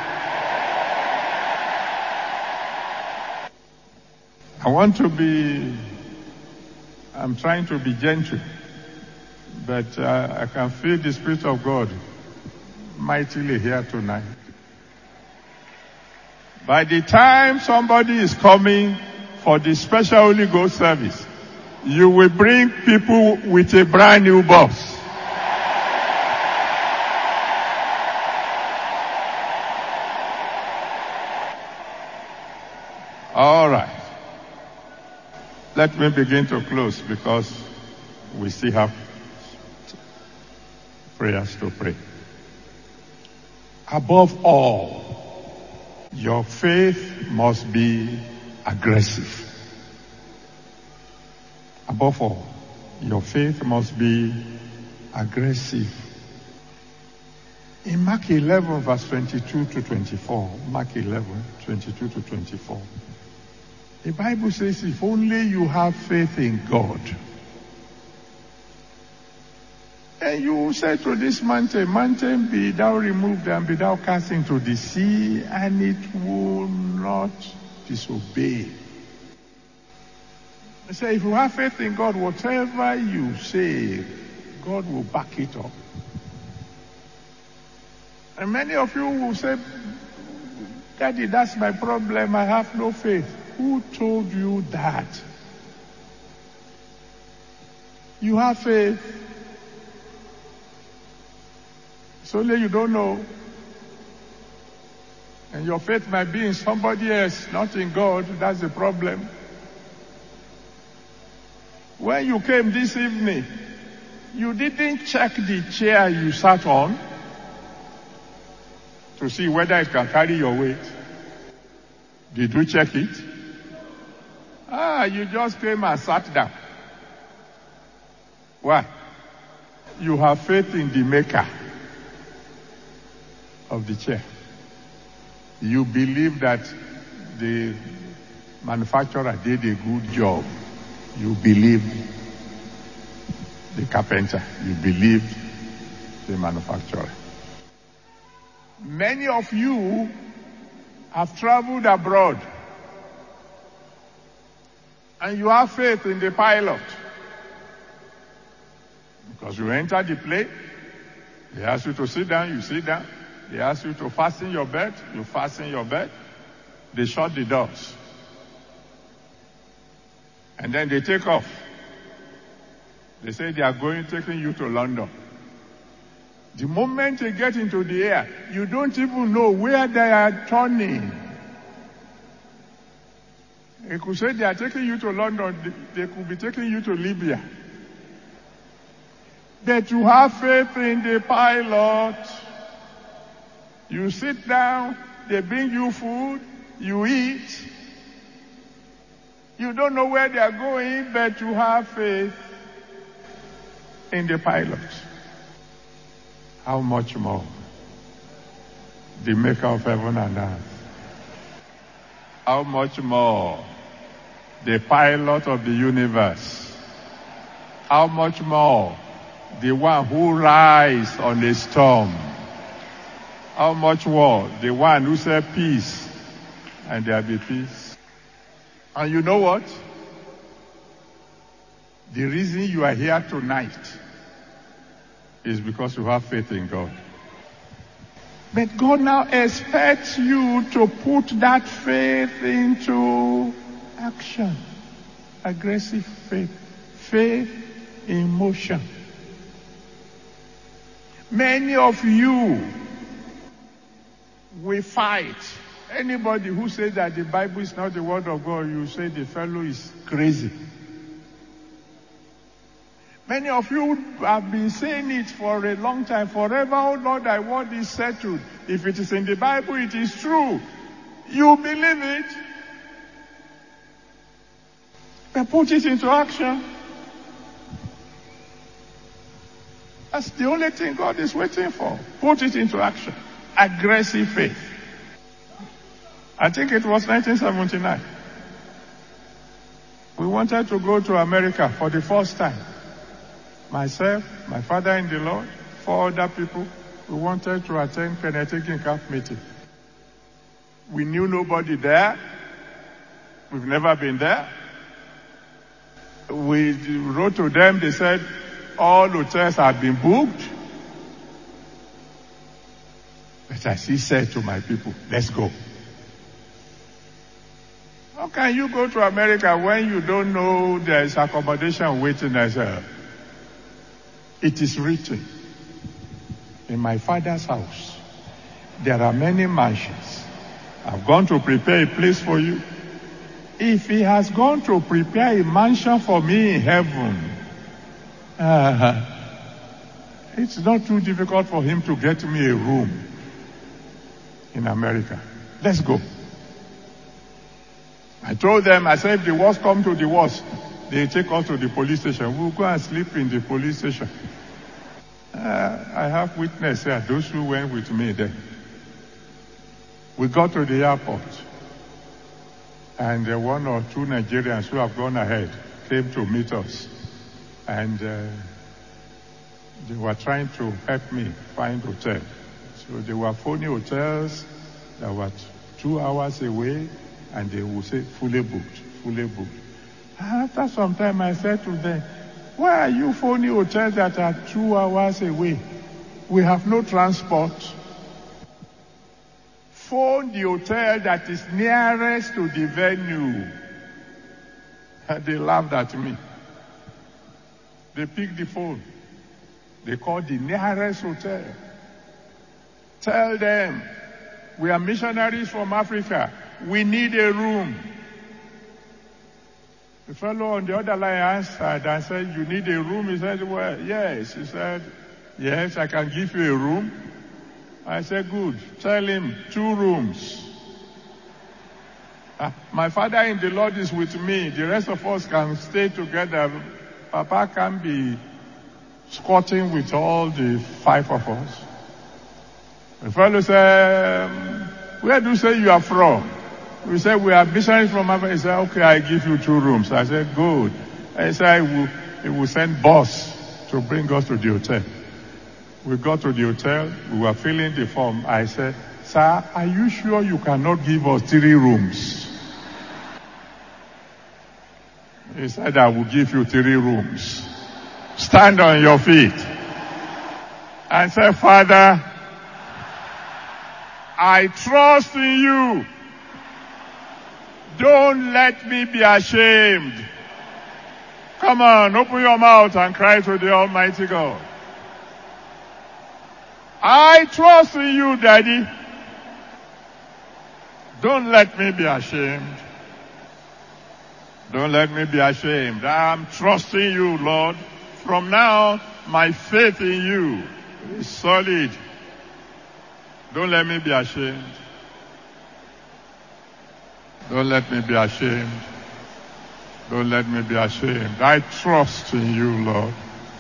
I want to be, I'm trying to be gentle, but uh, I can feel the Spirit of God mightily here tonight. By the time somebody is coming for the special Holy Ghost service, you will bring people with a brand new bus. All right. Let me begin to close because we still have prayers to pray. Above all, your faith must be aggressive. Above all, your faith must be aggressive. In Mark eleven, verse twenty-two to twenty-four, Mark eleven, twenty-two to twenty-four, the Bible says, if only you have faith in God, and you will say to this mountain, mountain, be thou removed and be thou cast into the sea, and it will not disobey. I say, if you have faith in God, whatever you say, God will back it up. And many of you will say, Daddy, that's my problem, I have no faith. Who told you that? You have faith. It's only you don't know. And your faith might be in somebody else, not in God. That's the problem. When you came this evening, you didn't check the chair you sat on to see whether it can carry your weight. Did you check it? Ah, you just came and sat down. Why? You have faith in the maker of the chair. You believe that the manufacturer did a good job. You believe the carpenter. You believe the manufacturer. Many of you have traveled abroad and you have faith in the pilot. Because you enter the plane, they ask you to sit down, you sit down. They ask you to fasten your belt, you fasten your belt. They shut the doors. And then they take off. They say they are going, taking you to London. The moment they get into the air, you don't even know where they are turning. They could say they are taking you to London, they could be taking you to Libya. But you have faith in the pilot. You sit down, they bring you food, you eat. You don't know where they are going, but you have faith in the pilot. How much more the maker of heaven and earth? How much more the pilot of the universe? How much more the one who rides on a storm? How much more the one who said peace, and there be peace? And you know what? The reason you are here tonight is because you have faith in God. But God now expects you to put that faith into action. Aggressive faith. Faith in motion. Many of you will fight. Anybody who says that the Bible is not the word of God, you say the fellow is crazy. Many of you have been saying it for a long time. Forever, oh Lord, thy word is settled. If it is in the Bible, it is true. You believe it. But put it into action. That's the only thing God is waiting for. Put it into action. Aggressive faith. I think it was nineteen seventy-nine. We wanted to go to America for the first time. Myself, my father in the Lord, four other people, we wanted to attend Kenneth Hagin camp meeting. We knew nobody there. We've never been there. We wrote to them, they said, all hotels have been booked. But I still said to my people, let's go. How can you go to America when you don't know there is accommodation waiting as well? It is written, in my Father's house, there are many mansions. I've gone to prepare a place for you. If he has gone to prepare a mansion for me in heaven, uh, it's not too difficult for him to get me a room in America. Let's go. I told them, I said, if the worst come to the worst, they take us to the police station. We'll go and sleep in the police station. Uh, I have witness here, those who went with me there. We got to the airport, and uh, one or two Nigerians who have gone ahead came to meet us. And uh, they were trying to help me find hotel. So they were phony hotels that were two hours away, and they would say fully booked, fully booked. And after some time I said to them, why are you phony hotels that are two hours away? We have no transport. Phone the hotel that is nearest to the venue. And they laughed at me. They picked the phone. They called the nearest hotel. Tell them, we are missionaries from Africa. We need a room. The fellow on the other line answered and said, you need a room? He said, well, yes. He said, yes, I can give you a room. I said, good. Tell him two rooms. Uh, my father in the Lord is with me. The rest of us can stay together. Papa can't be squatting with all the five of us. The fellow said, um, where do you say you are from? We said, we are missionaries from Africa. He said, okay, I give you two rooms. I said, good. I said, I will, he will send bus to bring us to the hotel. We got to the hotel. We were filling the form. I said, sir, are you sure you cannot give us three rooms? He said, I will give you three rooms. Stand on your feet. And say, Father, I trust in you. Don't let me be ashamed. Come on, open your mouth and cry to the Almighty God. I trust in you, Daddy. Don't let me be ashamed. Don't let me be ashamed. I'm trusting you, Lord. From now, my faith in you is solid. Don't let me be ashamed. Don't let me be ashamed. Don't let me be ashamed. I trust in you, Lord.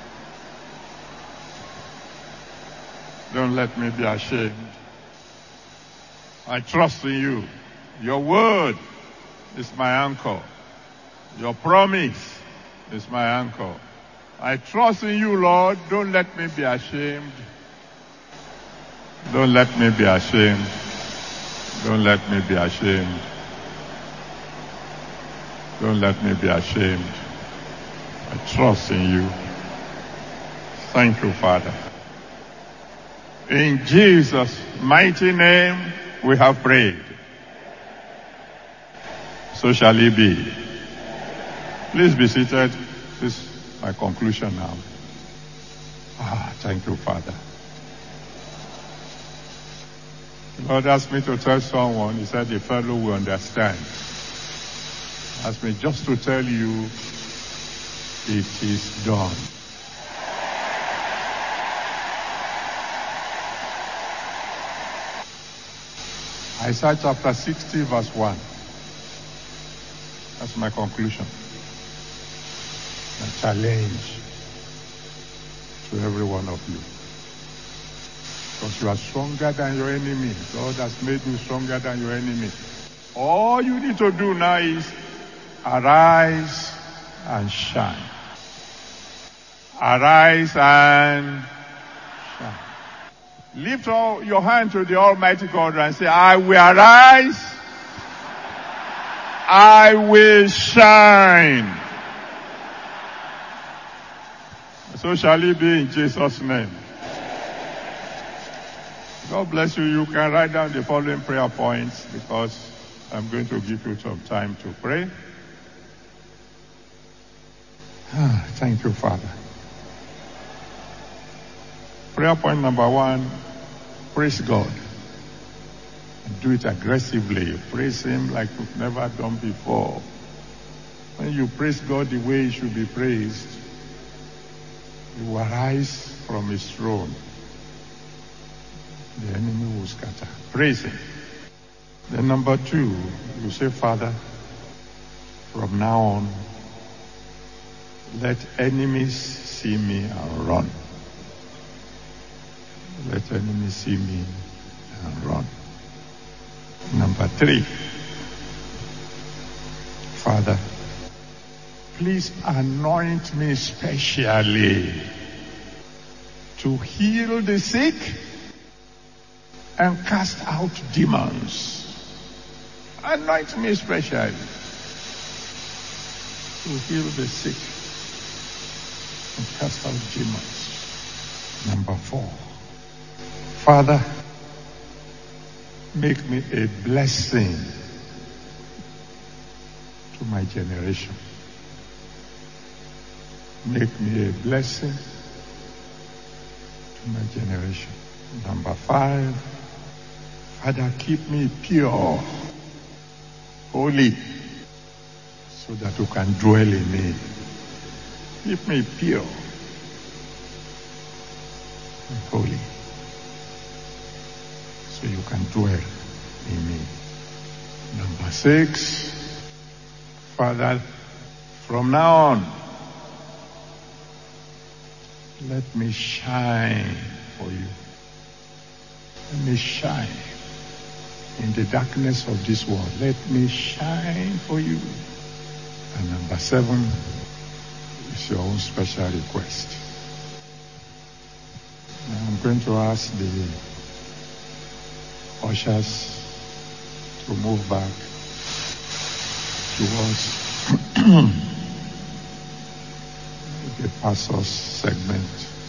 Don't let me be ashamed. I trust in you. Your word is my anchor. Your promise is my anchor. I trust in you, Lord. Don't let me be ashamed. Don't let me be ashamed. Don't let me be ashamed. Don't let me be ashamed. I trust in you. Thank you, Father. In Jesus' mighty name, we have prayed. So shall it be. Please be seated. This is my conclusion now. Ah, thank you, Father. The Lord asked me to tell someone, he said the fellow will understand. Asked me just to tell you, it is done. Isaiah chapter sixty verse one. That's my conclusion. A challenge to every one of you. Because you are stronger than your enemy. God has made you stronger than your enemy. All you need to do now is arise and shine. Arise and shine. Lift all your hand to the Almighty God and say, I will arise. I will shine. So shall it be in Jesus' name. God bless you. You can write down the following prayer points because I'm going to give you some time to pray. Ah, thank you, Father. Prayer point number one, praise God. And do it aggressively. Praise Him like you've never done before. When you praise God the way He should be praised, He will arise from His throne. The enemy will scatter. Praise Him. Then number two, you say, Father, from now on, let enemies see me and run. Let enemies see me and run. Number three, Father, please anoint me specially to heal the sick and cast out demons. Anoint me specially to heal the sick and cast out demons. Number four, Father, make me a blessing to my generation. Make me a blessing to my generation. Number five, Father, keep me pure, holy, so that you can dwell in me. Keep me pure and holy, so you can dwell in me. Number six, Father, from now on, let me shine for you. Let me shine in the darkness of this world. Let me shine for you. And number seven is your own special request. Now I'm going to ask the ushers to move back towards the pastor's segment.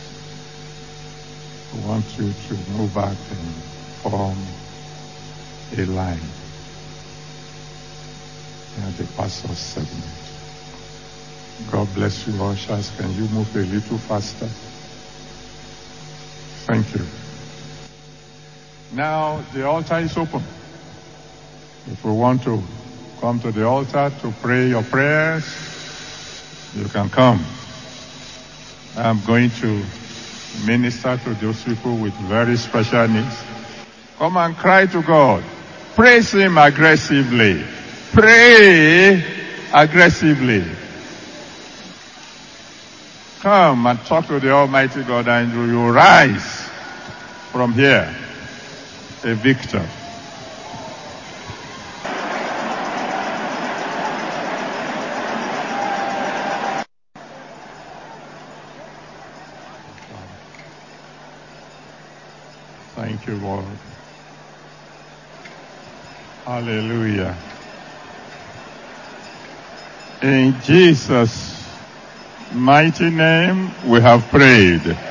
I want you to move back and form a line at the pastor's segment. God bless you, ushers. Can you move a little faster? Thank you. Now the altar is open. If you want to come to the altar to pray your prayers, you can come. I'm going to minister to those people with very special needs. Come and cry to God. Praise Him aggressively. Pray aggressively. Come and talk to the Almighty God, and you will rise from here a victor. Thank you, Lord. Hallelujah. In Jesus' mighty name we have prayed.